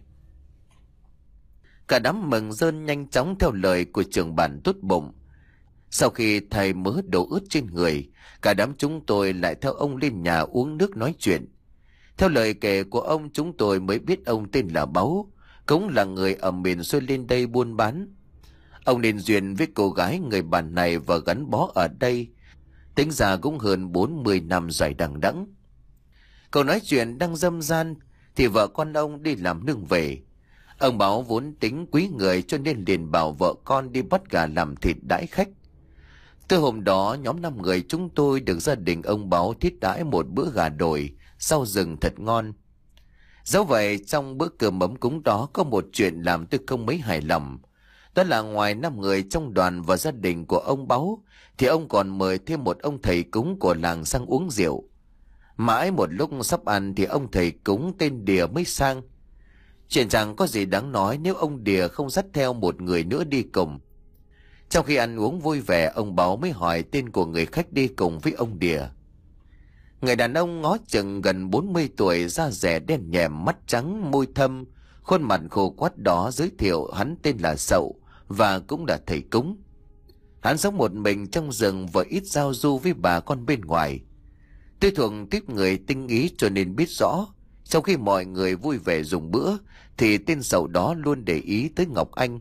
Speaker 1: Cả đám mừng rơn nhanh chóng theo lời của trưởng bản tốt bụng. Sau khi thầy mớ đồ ướt trên người, cả đám chúng tôi lại theo ông lên nhà uống nước nói chuyện. Theo lời kể của ông, chúng tôi mới biết ông tên là Báu, cũng là người ở miền xuôi lên đây buôn bán. Ông nên duyên với cô gái người bản này và gắn bó ở đây, tính ra cũng hơn bốn mươi năm dài đằng đẵng. Cậu nói chuyện đang dâm gian thì vợ con ông đi làm nương về. Ông Báu vốn tính quý người cho nên liền bảo vợ con đi bắt gà làm thịt đãi khách. Từ hôm đó, nhóm năm người chúng tôi được gia đình ông Báu thiết đãi một bữa gà đồi, rau rừng thật ngon. Dẫu vậy, trong bữa cơm ấm cúng đó có một chuyện làm tôi không mấy hài lòng. Đó là ngoài năm người trong đoàn và gia đình của ông Báu, thì ông còn mời thêm một ông thầy cúng của làng sang uống rượu. Mãi một lúc sắp ăn thì ông thầy cúng tên Đìa mới sang. Chuyện chẳng có gì đáng nói nếu ông Đìa không dắt theo một người nữa đi cùng. Trong khi ăn uống vui vẻ, ông Báu mới hỏi tên của người khách đi cùng với ông Đìa. Người đàn ông ngó chừng gần bốn mươi tuổi, da rẻ đen nhèm, mắt trắng, môi thâm, khuôn mặt khô quắt đó giới thiệu hắn tên là Sậu và cũng là thầy cúng. Hắn sống một mình trong rừng và ít giao du với bà con bên ngoài. Tôi thuộc tiếp người tinh ý cho nên biết rõ, sau khi mọi người vui vẻ dùng bữa thì tên Sậu đó luôn để ý tới Ngọc Anh.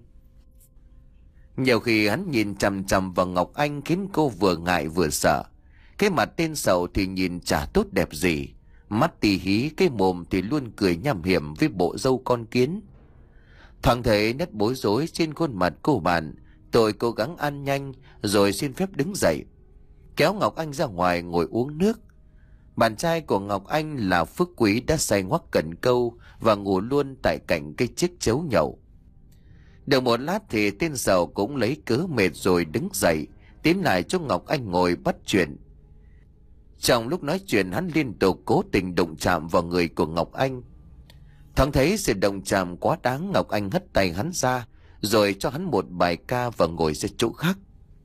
Speaker 1: Nhiều khi hắn nhìn chằm chằm vào Ngọc Anh khiến cô vừa ngại vừa sợ. Cái mặt tên Sậu thì nhìn chả tốt đẹp gì, mắt tì hí, cái mồm thì luôn cười nham hiểm với bộ râu con kiến. Thoáng thấy nét bối rối trên khuôn mặt cô bạn, tôi cố gắng ăn nhanh rồi xin phép đứng dậy, kéo Ngọc Anh ra ngoài ngồi uống nước. Bạn trai của Ngọc Anh là Phước Quý đã say ngoắc cần câu và ngủ luôn tại cạnh cái chiếc chấu nhậu. Được một lát thì tên Sậu cũng lấy cớ mệt rồi đứng dậy, tiến lại cho Ngọc Anh ngồi bắt chuyện. Trong lúc nói chuyện, hắn liên tục cố tình đụng chạm vào người của Ngọc Anh. Thoáng thấy sự động chạm quá đáng, Ngọc Anh hất tay hắn ra rồi cho hắn một bài ca và ngồi ra chỗ khác.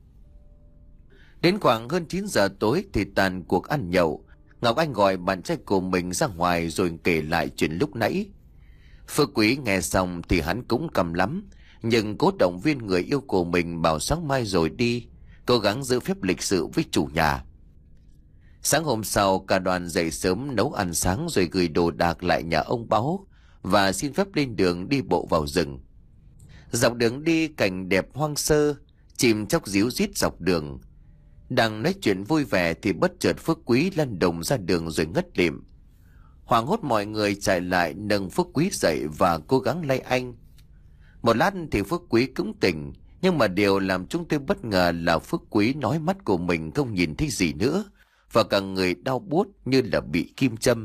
Speaker 1: Đến khoảng hơn chín giờ tối thì tàn cuộc ăn nhậu. Ngọc Anh gọi bạn trai của mình ra ngoài rồi kể lại chuyện lúc nãy. Phước Quý nghe xong thì hắn cũng căm lắm, nhưng cố động viên người yêu của mình bảo sáng mai rồi đi, cố gắng giữ phép lịch sự với chủ nhà. Sáng hôm sau, cả đoàn dậy sớm nấu ăn sáng rồi gửi đồ đạc lại nhà ông Báu và xin phép lên đường đi bộ vào rừng. Dọc đường đi cảnh đẹp hoang sơ, chim chóc ríu rít dọc đường. Đang nói chuyện vui vẻ thì bất chợt Phước Quý lăn đùng ra đường rồi ngất lịm. Hoảng hốt mọi người chạy lại nâng Phước Quý dậy và cố gắng lay anh. Một lát thì Phước Quý cũng tỉnh, nhưng mà điều làm chúng tôi bất ngờ là Phước Quý nói mắt của mình không nhìn thấy gì nữa và cả người đau buốt như là bị kim châm.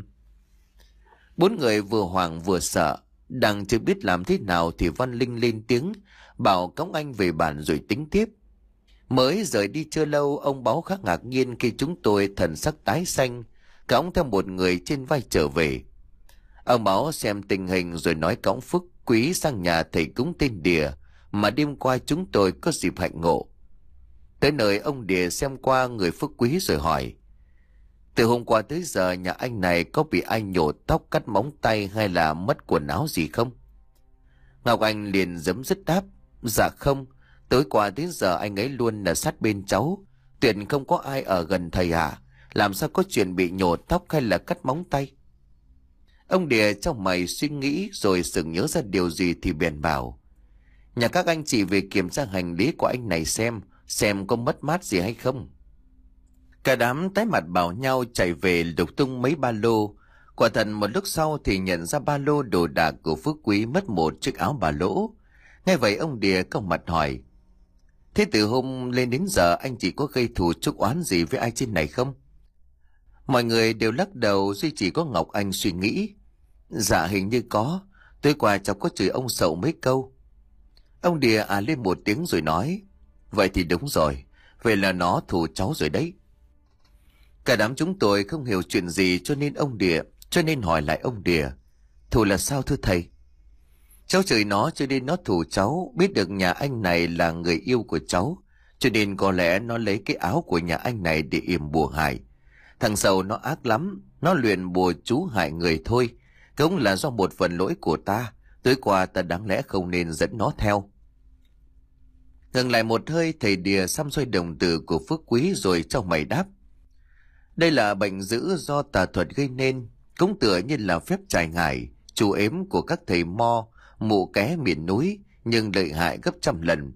Speaker 1: Bốn người vừa hoảng vừa sợ, đang chưa biết làm thế nào thì Văn Linh lên tiếng bảo cõng anh về bản rồi tính tiếp. Mới rời đi chưa lâu, ông Báu khá ngạc nhiên khi chúng tôi thần sắc tái xanh, cõng theo một người trên vai trở về. Ông Báu xem tình hình rồi nói cõng Phước Quý sang nhà thầy cúng tên Đìa mà đêm qua chúng tôi có dịp hạnh ngộ. Tới nơi, ông Đìa xem qua người Phước Quý rồi hỏi: từ hôm qua tới giờ nhà anh này có bị ai nhổ tóc, cắt móng tay hay là mất quần áo gì không? Ngọc Anh liền giấm dứt đáp: dạ không, tối qua đến giờ anh ấy luôn là sát bên cháu, tuyệt không có ai ở gần thầy à, làm sao có chuyện bị nhổ tóc hay là cắt móng tay. Ông Đìa trong mày suy nghĩ rồi sực nhớ ra điều gì thì bèn bảo: nhà các anh chị về kiểm tra hành lý của anh này xem, xem có mất mát gì hay không. Cả đám tái mặt bảo nhau chạy về lục tung mấy ba lô. Quả thật một lúc sau thì nhận ra ba lô đồ đạc của Phước Quý mất một chiếc áo bà lỗ. Nghe vậy ông Đìa cong mặt hỏi: thế từ hôm lên đến giờ anh chỉ có gây thù chuốc oán gì với ai trên này không? Mọi người đều lắc đầu, duy chỉ có Ngọc Anh suy nghĩ. Dạ hình như có. Tối qua cháu có chửi ông Sậu mấy câu. Ông Đìa à lên một tiếng rồi nói: Vậy thì đúng rồi. Vậy là nó thù cháu rồi đấy. Cả đám chúng tôi không hiểu chuyện gì cho nên ông Địa cho nên hỏi lại ông Địa: Thù là sao thưa thầy? Cháu chửi nó cho nên nó thù cháu. Biết được nhà anh này là người yêu của cháu, cho nên có lẽ nó lấy cái áo của nhà anh này để yểm bùa hại. Thằng Sầu nó ác lắm. Nó luyện bùa chú hại người thôi. Cũng là do một phần lỗi của ta. Tối qua ta đáng lẽ không nên dẫn nó theo. Ngừng lại một hơi, thầy Đìa xăm xoay đồng tử của Phước Quý rồi cho mày đáp: Đây là bệnh dữ do tà thuật gây nên, cũng tựa như là phép trải ngải, chủ ếm của các thầy mo, mụ ké miền núi, nhưng lợi hại gấp trăm lần.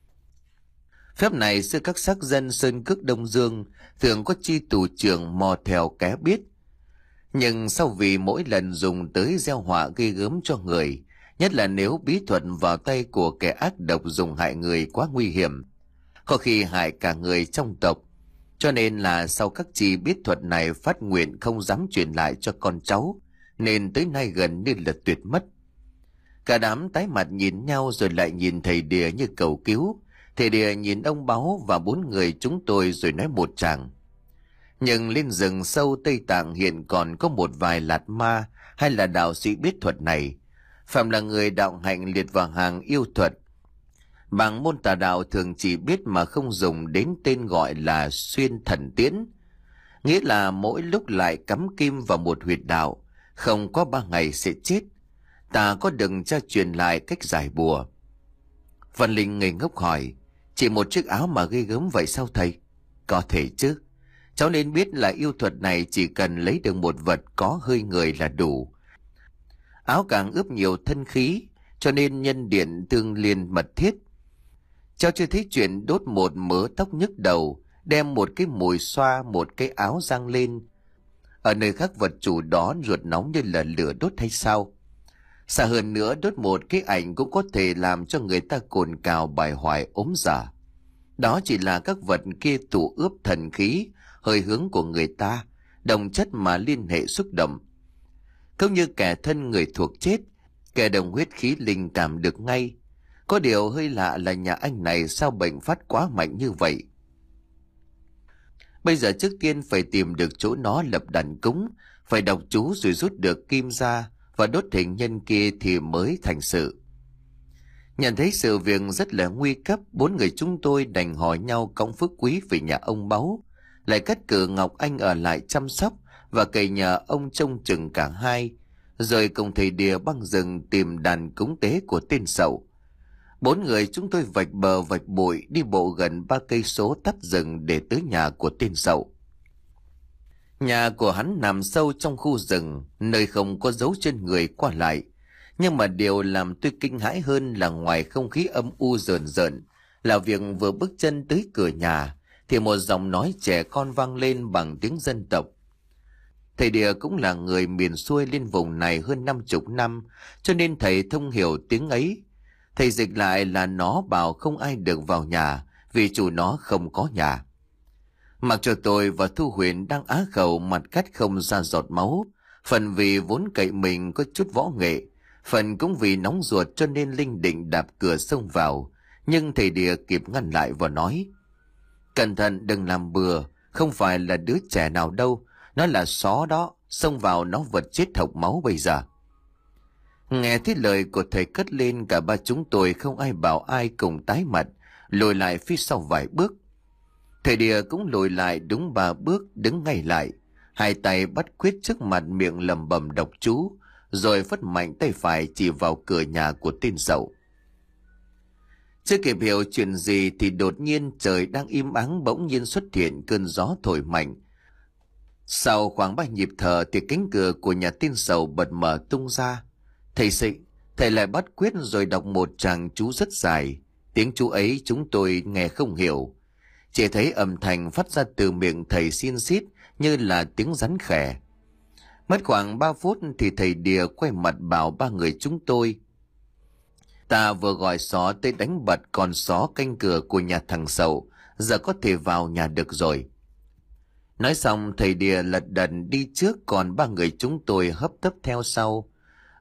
Speaker 1: Phép này xưa các sắc dân sơn cước Đông Dương thường có chi tù trưởng mò theo ké biết. Nhưng sau vì mỗi lần dùng tới gieo họa gây gớm cho người, nhất là nếu bí thuật vào tay của kẻ ác độc dùng hại người quá nguy hiểm, có khi hại cả người trong tộc. Cho nên là sau các chị biết thuật này phát nguyện không dám truyền lại cho con cháu, nên tới nay gần như là tuyệt mất. Cả đám tái mặt nhìn nhau rồi lại nhìn thầy Đìa như cầu cứu. Thầy Đìa nhìn ông Báu và bốn người chúng tôi rồi nói một tràng: Nhưng lên rừng sâu Tây Tạng hiện còn có một vài lạt ma hay là đạo sĩ biết thuật này. Phạm là người đạo hạnh liệt vào hàng yêu thuật. Bằng môn tà đạo thường chỉ biết mà không dùng đến tên gọi là xuyên thần tiễn, nghĩa là mỗi lúc lại cắm kim vào một huyệt đạo, không có ba ngày sẽ chết. Ta có đừng cha truyền lại cách giải bùa. Văn Linh ngây ngốc hỏi: Chỉ một chiếc áo mà ghê gớm vậy sao thầy? Có thể chứ. Cháu nên biết là yêu thuật này chỉ cần lấy được một vật có hơi người là đủ. Áo càng ướp nhiều thân khí, cho nên nhân điện tương liên mật thiết. Cháu chưa thấy chuyện đốt một mớ tóc nhức đầu, đem một cái mùi xoa một cái áo giăng lên. Ở nơi khác vật chủ đó ruột nóng như là lửa đốt hay sao? Xa hơn nữa, đốt một cái ảnh cũng có thể làm cho người ta cồn cào bài hoài ốm giả. Đó chỉ là các vật kia tụ ướp thần khí, hơi hướng của người ta, đồng chất mà liên hệ xúc động. Không như kẻ thân người thuộc chết, kẻ đồng huyết khí linh cảm được ngay. Có điều hơi lạ là nhà anh này sao bệnh phát quá mạnh như vậy. Bây giờ trước tiên phải tìm được chỗ nó lập đàn cúng, phải đọc chú rồi rút được kim ra và đốt hình nhân kia thì mới thành sự. Nhận thấy sự việc rất là nguy cấp, bốn người chúng tôi đành hỏi nhau cõng Phước Quý về nhà ông Báu, lại cắt cử Ngọc Anh ở lại chăm sóc và cậy nhờ ông trông chừng cả hai, rồi cùng thầy Đìa băng rừng tìm đàn cúng tế của tên Sậu. Bốn người chúng tôi vạch bờ vạch bụi đi bộ gần ba cây số tắt rừng để tới nhà của tên Sậu. Nhà của hắn nằm sâu trong khu rừng, nơi không có dấu chân người qua lại. Nhưng mà điều làm tôi kinh hãi hơn là ngoài không khí âm u rờn rợn, là việc vừa bước chân tới cửa nhà thì một giọng nói trẻ con vang lên bằng tiếng dân tộc. Thầy Địa cũng là người miền xuôi lên vùng này hơn năm chục năm, cho nên thầy thông hiểu tiếng ấy. Thầy dịch lại là nó bảo không ai được vào nhà vì chủ nó không có nhà. Mặc cho tôi và Thu Huyền đang á khẩu mặt cắt không ra giọt máu, phần vì vốn cậy mình có chút võ nghệ, phần cũng vì nóng ruột cho nên linh định đạp cửa xông vào, nhưng thầy Địa kịp ngăn lại và nói: Cẩn thận đừng làm bừa, không phải là đứa trẻ nào đâu, nó là só đó, xông vào nó vật chết hộc máu bây giờ. Nghe thấy lời của thầy cất lên, cả ba chúng tôi không ai bảo ai cùng tái mặt, lùi lại phía sau vài bước. Thầy Địa cũng lùi lại đúng ba bước, đứng ngay lại, hai tay bắt quyết trước mặt, miệng lẩm bẩm đọc chú, rồi phất mạnh tay phải chỉ vào cửa nhà của tên Sậu. Chưa kịp hiểu chuyện gì thì đột nhiên trời đang im ắng bỗng nhiên xuất hiện cơn gió thổi mạnh. Sau khoảng ba nhịp thở thì cánh cửa của nhà tên Sậu bật mở tung ra. Thầy Sĩ, thầy lại bắt quyết rồi đọc một tràng chú rất dài. Tiếng chú ấy chúng tôi nghe không hiểu, chỉ thấy âm thanh phát ra từ miệng thầy xin xít như là tiếng rắn khè. Mất khoảng ba phút thì thầy Địa quay mặt bảo ba người chúng tôi: Ta vừa gọi xó tới đánh bật con xó canh cửa của nhà thằng Sậu, giờ có thể vào nhà được rồi. Nói xong thầy Địa lật đật đi trước, còn ba người chúng tôi hấp tấp theo sau.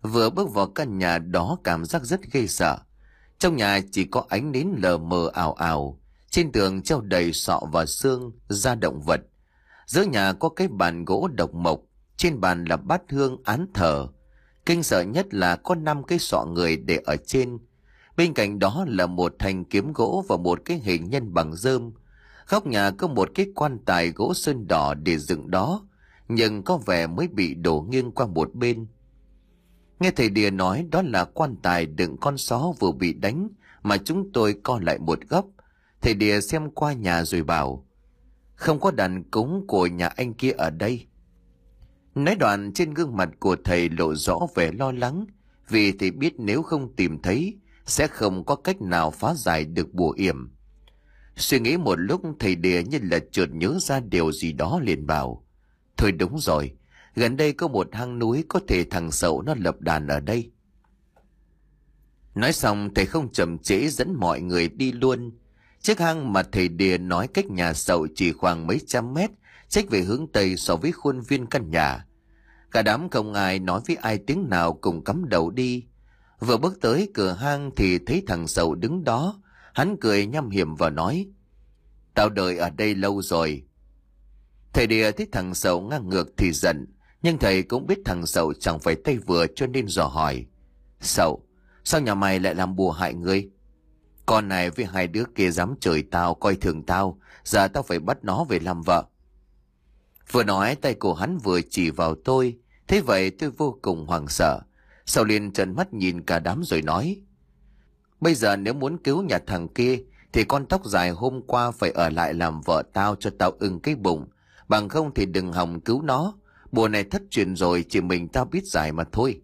Speaker 1: Vừa bước vào căn nhà đó cảm giác rất ghê sợ. Trong nhà chỉ có ánh nến lờ mờ ảo ảo, trên tường treo đầy sọ và xương, da động vật. Giữa nhà có cái bàn gỗ độc mộc, trên bàn là bát hương án thờ. Kinh sợ nhất là có năm cái sọ người để ở trên. Bên cạnh đó là một thanh kiếm gỗ và một cái hình nhân bằng rơm. Góc nhà có một cái quan tài gỗ sơn đỏ để dựng đó, nhưng có vẻ mới bị đổ nghiêng qua một bên. Nghe thầy Đìa nói đó là quan tài đựng con só vừa bị đánh, mà chúng tôi co lại một góc. Thầy Đìa xem qua nhà rồi bảo: không có đàn cúng của nhà anh kia ở đây. Nói đoạn, trên gương mặt của thầy lộ rõ vẻ lo lắng, vì thầy biết nếu không tìm thấy sẽ không có cách nào phá giải được bùa yểm. Suy nghĩ một lúc, thầy Đìa như là chợt nhớ ra điều gì đó liền bảo: thôi đúng rồi, gần đây có một hang núi, có thể thằng Sậu nó lập đàn ở đây. Nói xong, thầy không chậm trễ dẫn mọi người đi luôn. Chiếc hang mà thầy Đìa nói cách nhà Sậu chỉ khoảng mấy trăm mét, chếch về hướng tây so với khuôn viên căn nhà. Cả đám không ai nói với ai tiếng nào, cùng cắm đầu đi. Vừa bước tới cửa hang thì thấy thằng Sậu đứng đó. Hắn cười nham hiểm và nói: tao đợi ở đây lâu rồi. Thầy Đìa thấy thằng Sậu ngang ngược thì giận, nhưng thầy cũng biết thằng Sậu chẳng phải tay vừa, cho nên dò hỏi: Sậu, sao nhà mày lại làm bùa hại ngươi? Con này với hai đứa kia dám chửi tao, coi thường tao, giờ tao phải bắt nó về làm vợ. Vừa nói, tay của hắn vừa chỉ vào tôi. Thế vậy tôi vô cùng hoảng sợ. Sậu liền trợn mắt nhìn cả đám rồi nói: bây giờ nếu muốn cứu nhà thằng kia thì con tóc dài hôm qua phải ở lại làm vợ tao cho tao ưng cái bụng, bằng không thì đừng hòng cứu nó. Bùa này thất truyền rồi, chỉ mình tao biết giải mà thôi.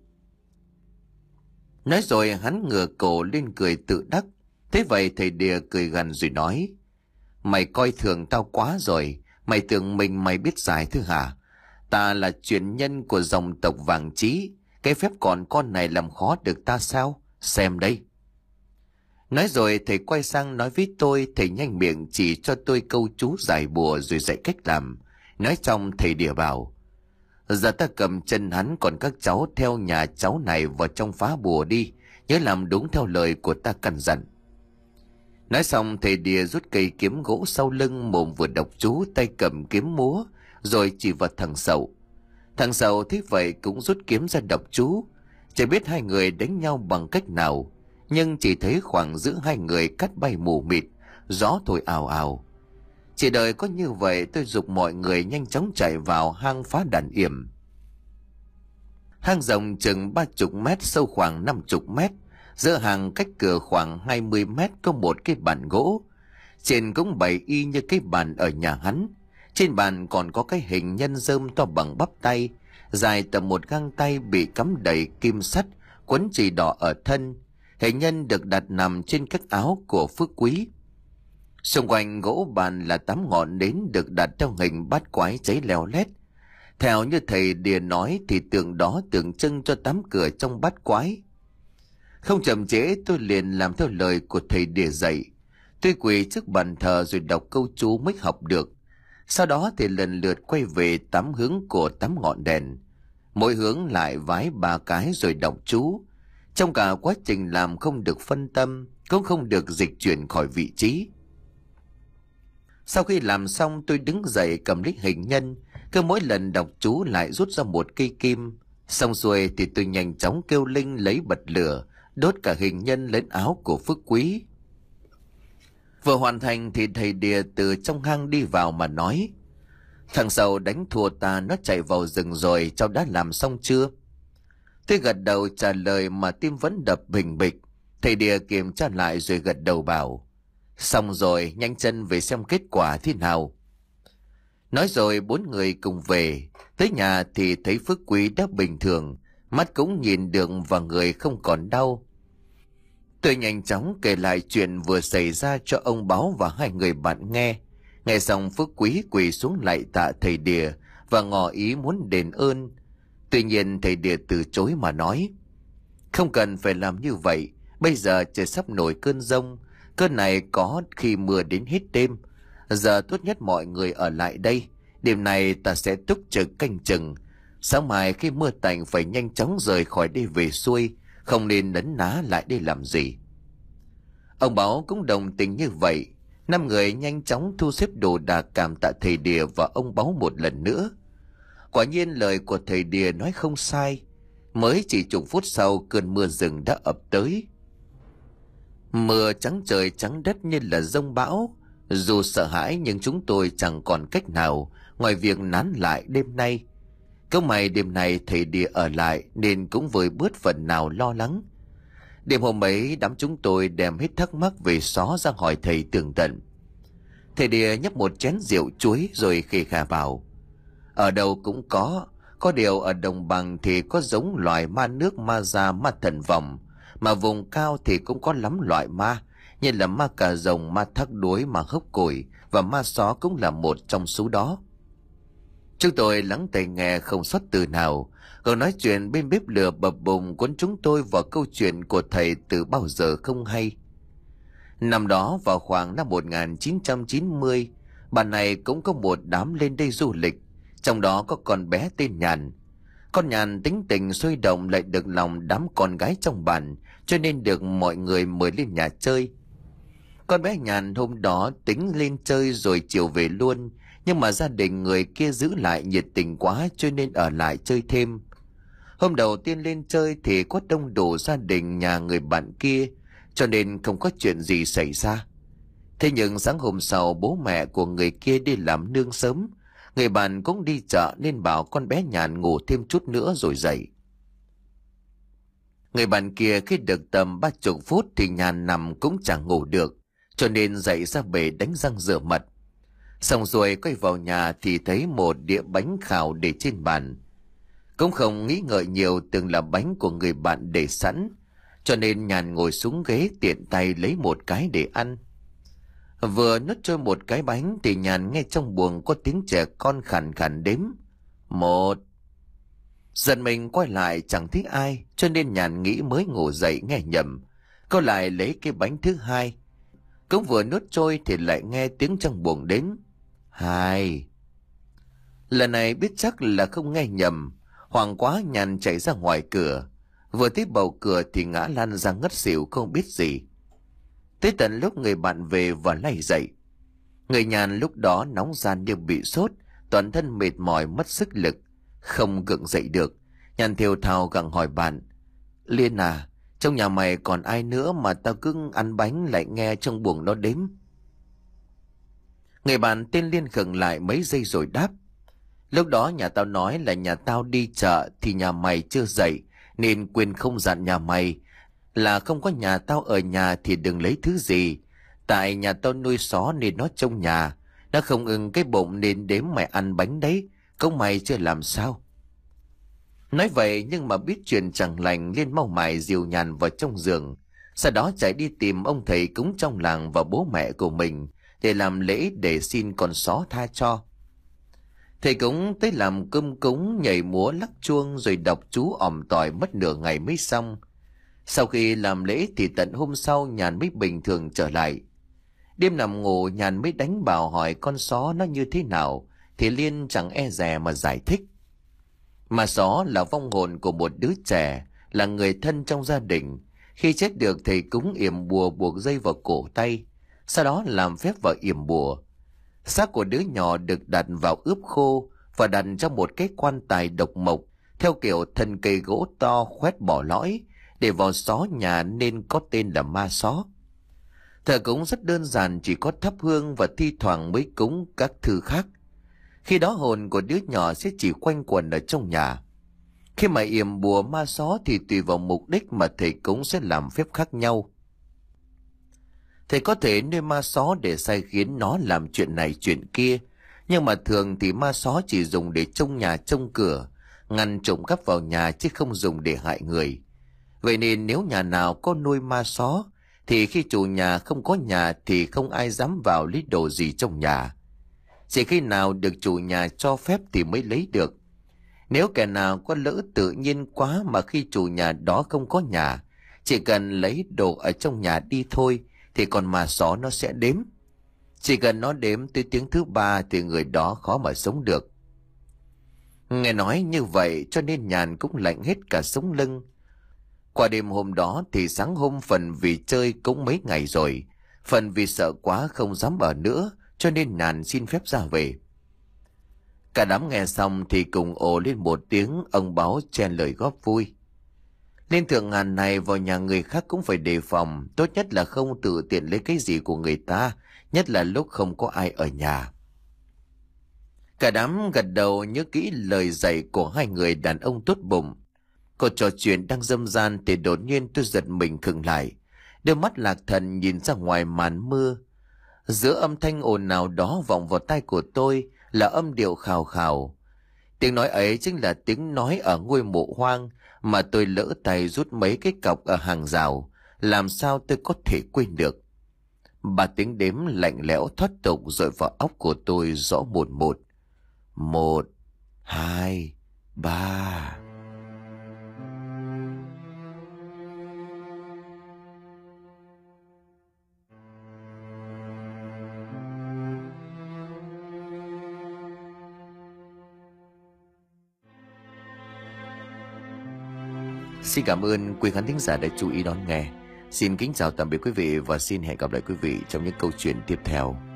Speaker 1: Nói rồi hắn ngửa cổ lên cười tự đắc. Thế vậy thầy Đìa cười gằn rồi nói: mày coi thường tao quá rồi. Mày tưởng mình mày biết giải thứ hả? Ta là truyền nhân của dòng tộc Vàng Trí, cái phép còn con này làm khó được ta sao? Xem đây. Nói rồi thầy quay sang nói với tôi. Thầy nhanh miệng chỉ cho tôi câu chú giải bùa rồi dạy cách làm. Nói xong thầy Đìa bảo: giờ ta cầm chân hắn, còn các cháu theo nhà cháu này vào trong phá bùa đi, nhớ làm đúng theo lời của ta căn dặn. Nói xong thầy Đìa rút cây kiếm gỗ sau lưng, mồm vừa đọc chú, tay cầm kiếm múa, rồi chỉ vào thằng Sậu. Thằng Sậu thấy vậy cũng rút kiếm ra đọc chú. Chẳng biết hai người đánh nhau bằng cách nào, nhưng chỉ thấy khoảng giữa hai người cắt bay mù mịt, gió thổi ào ào. Chỉ đợi có như vậy, tôi giục mọi người nhanh chóng chạy vào hang phá đàn yểm. Hang rộng chừng ba chục mét, sâu khoảng năm chục mét. Giữa hàng cách cửa khoảng hai mươi mét có một cái bàn gỗ. Trên cũng bày y như cái bàn ở nhà hắn. Trên bàn còn có cái hình nhân rơm to bằng bắp tay, dài tầm một gang tay, bị cắm đầy kim sắt, quấn chì đỏ ở thân. Hình nhân được đặt nằm trên các áo của Phước Quý. Xung quanh gỗ bàn là tám ngọn nến được đặt theo hình bát quái cháy leo lét. Theo như thầy Đìa nói thì tượng đó tượng trưng cho tám cửa trong bát quái. Không chậm trễ, tôi liền làm theo lời của thầy Đìa dạy. Tôi quỳ trước bàn thờ rồi đọc câu chú mới học được. Sau đó thì lần lượt quay về tám hướng của tám ngọn đèn. Mỗi hướng lại vái ba cái rồi đọc chú. Trong cả quá trình làm không được phân tâm, cũng không được dịch chuyển khỏi vị trí. Sau khi làm xong, tôi đứng dậy cầm lấy hình nhân, cứ mỗi lần đọc chú lại rút ra một cây kim. Xong xuôi thì tôi nhanh chóng kêu linh lấy bật lửa, đốt cả hình nhân lên áo của Phước Quý. Vừa hoàn thành thì thầy Đìa từ trong hang đi vào mà nói: thằng Sậu đánh thua ta, nó chạy vào rừng rồi, cháu đã làm xong chưa? Tôi gật đầu trả lời mà tim vẫn đập bình bịch. Thầy Đìa kiểm tra lại rồi gật đầu bảo: xong rồi, nhanh chân về xem kết quả thế nào. Nói rồi bốn người cùng về. Tới nhà thì thấy Phước Quý đã bình thường, mắt cũng nhìn được và người không còn đau. Tôi nhanh chóng kể lại chuyện vừa xảy ra cho ông Báo và hai người bạn nghe. Nghe xong Phước Quý quỳ xuống lại tạ thầy Đìa và ngỏ ý muốn đền ơn. Tuy nhiên thầy Đìa từ chối mà nói: không cần phải làm như vậy, bây giờ trời sắp nổi cơn giông, cơn này có khi mưa đến hết đêm. Giờ tốt nhất mọi người ở lại đây, đêm này ta sẽ túc trực canh chừng, Sáng mai khi mưa tạnh phải nhanh chóng rời khỏi đây về xuôi, không nên nấn ná lại đây làm gì. Ông Báo cũng đồng tình như vậy. Năm người nhanh chóng thu xếp đồ đạc cảm tạ thầy Địa và ông Báo một lần nữa. Quả nhiên lời của thầy Địa nói không sai. Mới chỉ chục phút sau, cơn mưa rừng đã ập tới. Mưa trắng trời trắng đất như là giông bão. Dù sợ hãi nhưng chúng tôi chẳng còn cách nào ngoài việc nán lại đêm nay. Câu may đêm nay thầy Địa ở lại nên cũng vơi bớt phần nào lo lắng. Đêm hôm ấy, đám chúng tôi đem hết thắc mắc về xó ra hỏi thầy tường tận. Thầy Địa nhấp một chén rượu chuối rồi khề khà bảo: ở đâu cũng có, có điều ở đồng bằng thì có giống loài ma nước, ma da, ma thần vòng, mà vùng cao thì cũng có lắm loại ma, như là ma cà rồng, ma thác đuối, ma hốc củi, và ma só cũng là một trong số đó. Chúng tôi lắng tai nghe không sót từ nào. Cậu nói chuyện bên bếp lửa bập bùng cuốn chúng tôi vào câu chuyện của thầy từ bao giờ không hay. Năm đó vào khoảng năm một nghìn chín trăm chín mươi, bạn này cũng có một đám lên đây du lịch, trong đó có con bé tên Nhàn. Con Nhàn tính tình sôi động, lại được lòng đám con gái trong bản, cho nên được mọi người mời lên nhà chơi. Con bé Nhàn hôm đó tính lên chơi rồi chiều về luôn, nhưng mà gia đình người kia giữ lại nhiệt tình quá cho nên ở lại chơi thêm. Hôm đầu tiên lên chơi thì có đông đủ gia đình nhà người bạn kia, cho nên không có chuyện gì xảy ra. Thế nhưng sáng hôm sau, bố mẹ của người kia đi làm nương sớm, người bạn cũng đi chợ nên bảo con bé Nhàn ngủ thêm chút nữa rồi dậy. Người bạn kia khi được tầm ba chục phút thì Nhàn nằm cũng chẳng ngủ được, cho nên dậy ra bể đánh răng rửa mặt. Xong rồi quay vào nhà thì thấy một đĩa bánh khảo để trên bàn. Cũng không nghĩ ngợi nhiều, tưởng là bánh của người bạn để sẵn, cho nên Nhàn ngồi xuống ghế tiện tay lấy một cái để ăn. Vừa nuốt trôi một cái bánh thì Nhàn nghe trong buồng có tiếng trẻ con khàn khàn đếm: một. Giận mình quay lại chẳng thấy ai, cho nên Nhàn nghĩ mới ngủ dậy nghe nhầm. Cô lại lấy cái bánh thứ hai. Cũng vừa nuốt trôi thì lại nghe tiếng trong buồng đếm: hai. Lần này biết chắc là không nghe nhầm, hoảng quá Nhàn chạy ra ngoài cửa. Vừa thấy bầu cửa thì ngã lăn ra ngất xỉu không biết gì. Tới tận lúc người bạn về và lay dậy, người Nhàn lúc đó nóng ran như bị sốt, toàn thân mệt mỏi mất sức lực, không gượng dậy được. Nhàn thều thào gặng hỏi bạn: Liên à, trong nhà mày còn ai nữa mà tao cứ ăn bánh lại nghe trong buồng nó đếm? Người bạn tên Liên khựng lại mấy giây rồi đáp: lúc đó nhà tao nói là nhà tao đi chợ thì nhà mày chưa dậy, nên quên không dặn nhà mày là không có nhà tao ở nhà thì đừng lấy thứ gì. Tại nhà tao nuôi só nên nó trong nhà, nó không ưng cái bụng nên đếm mày ăn bánh đấy, công mày chưa làm sao. Nói vậy nhưng mà biết chuyện chẳng lành, Liên mau mải dìu Nhàn vào trong giường, sau đó chạy đi tìm ông thầy cúng trong làng và bố mẹ của mình để làm lễ để xin con só tha cho. Thầy cúng tới làm cơm cúng, nhảy múa lắc chuông rồi đọc chú òm tỏi mất nửa ngày mới xong. Sau khi làm lễ thì tận hôm sau Nhàn mới bình thường trở lại. Đêm nằm ngủ Nhàn mới đánh bảo hỏi con só nó như thế nào, thì Liên chẳng e dè mà giải thích. Mà só là vong hồn của một đứa trẻ, là người thân trong gia đình. Khi chết được thầy cúng yểm bùa buộc dây vào cổ tay, sau đó làm phép vào yểm bùa. Xác của đứa nhỏ được đặt vào ướp khô và đặt trong một cái quan tài độc mộc theo kiểu thân cây gỗ to khoét bỏ lõi, để vào xó nhà nên có tên là ma xó. Thờ cúng rất đơn giản, chỉ có thắp hương và thi thoảng mới cúng các thứ khác. Khi đó hồn của đứa nhỏ sẽ chỉ quanh quẩn ở trong nhà. Khi mà yểm bùa ma xó thì tùy vào mục đích mà thầy cúng sẽ làm phép khác nhau. Thầy có thể nuôi ma xó để sai khiến nó làm chuyện này chuyện kia, nhưng mà thường thì ma xó chỉ dùng để trông nhà trông cửa, ngăn trộm cắp vào nhà chứ không dùng để hại người. Vậy nên nếu nhà nào có nuôi ma xó thì khi chủ nhà không có nhà thì không ai dám vào lấy đồ gì trong nhà. Chỉ khi nào được chủ nhà cho phép thì mới lấy được. Nếu kẻ nào có lỡ tự nhiên quá mà khi chủ nhà đó không có nhà, chỉ cần lấy đồ ở trong nhà đi thôi thì con ma xó nó sẽ đếm. Chỉ cần nó đếm tới tiếng thứ ba thì người đó khó mà sống được. Nghe nói như vậy cho nên Nhàn cũng lạnh hết cả sống lưng. Qua đêm hôm đó thì sáng hôm phần vì chơi cũng mấy ngày rồi, phần vì sợ quá không dám ở nữa cho nên Nhàn xin phép ra về. Cả đám nghe xong thì cùng ồ lên một tiếng, ông Báo chen lời góp vui. Lên thượng ngàn này vào nhà người khác cũng phải đề phòng, tốt nhất là không tự tiện lấy cái gì của người ta, nhất là lúc không có ai ở nhà. Cả đám gật đầu nhớ kỹ lời dạy của hai người đàn ông tốt bụng. Cuộc trò chuyện đang râm ran thì đột nhiên tôi giật mình khựng lại, đôi mắt lạc thần nhìn ra ngoài màn mưa. Giữa âm thanh ồn ào đó vọng vào tai của tôi là âm điệu khào khào. Tiếng nói ấy chính là tiếng nói ở ngôi mộ hoang mà tôi lỡ tay rút mấy cái cọc ở hàng rào, làm sao tôi có thể quên được. Ba tiếng đếm lạnh lẽo thoát tục dội vào óc của tôi rõ một một. Một, hai, ba. Xin cảm ơn quý khán thính giả đã chú ý đón nghe. Xin kính chào tạm biệt quý vị và xin hẹn gặp lại quý vị trong những câu chuyện tiếp theo.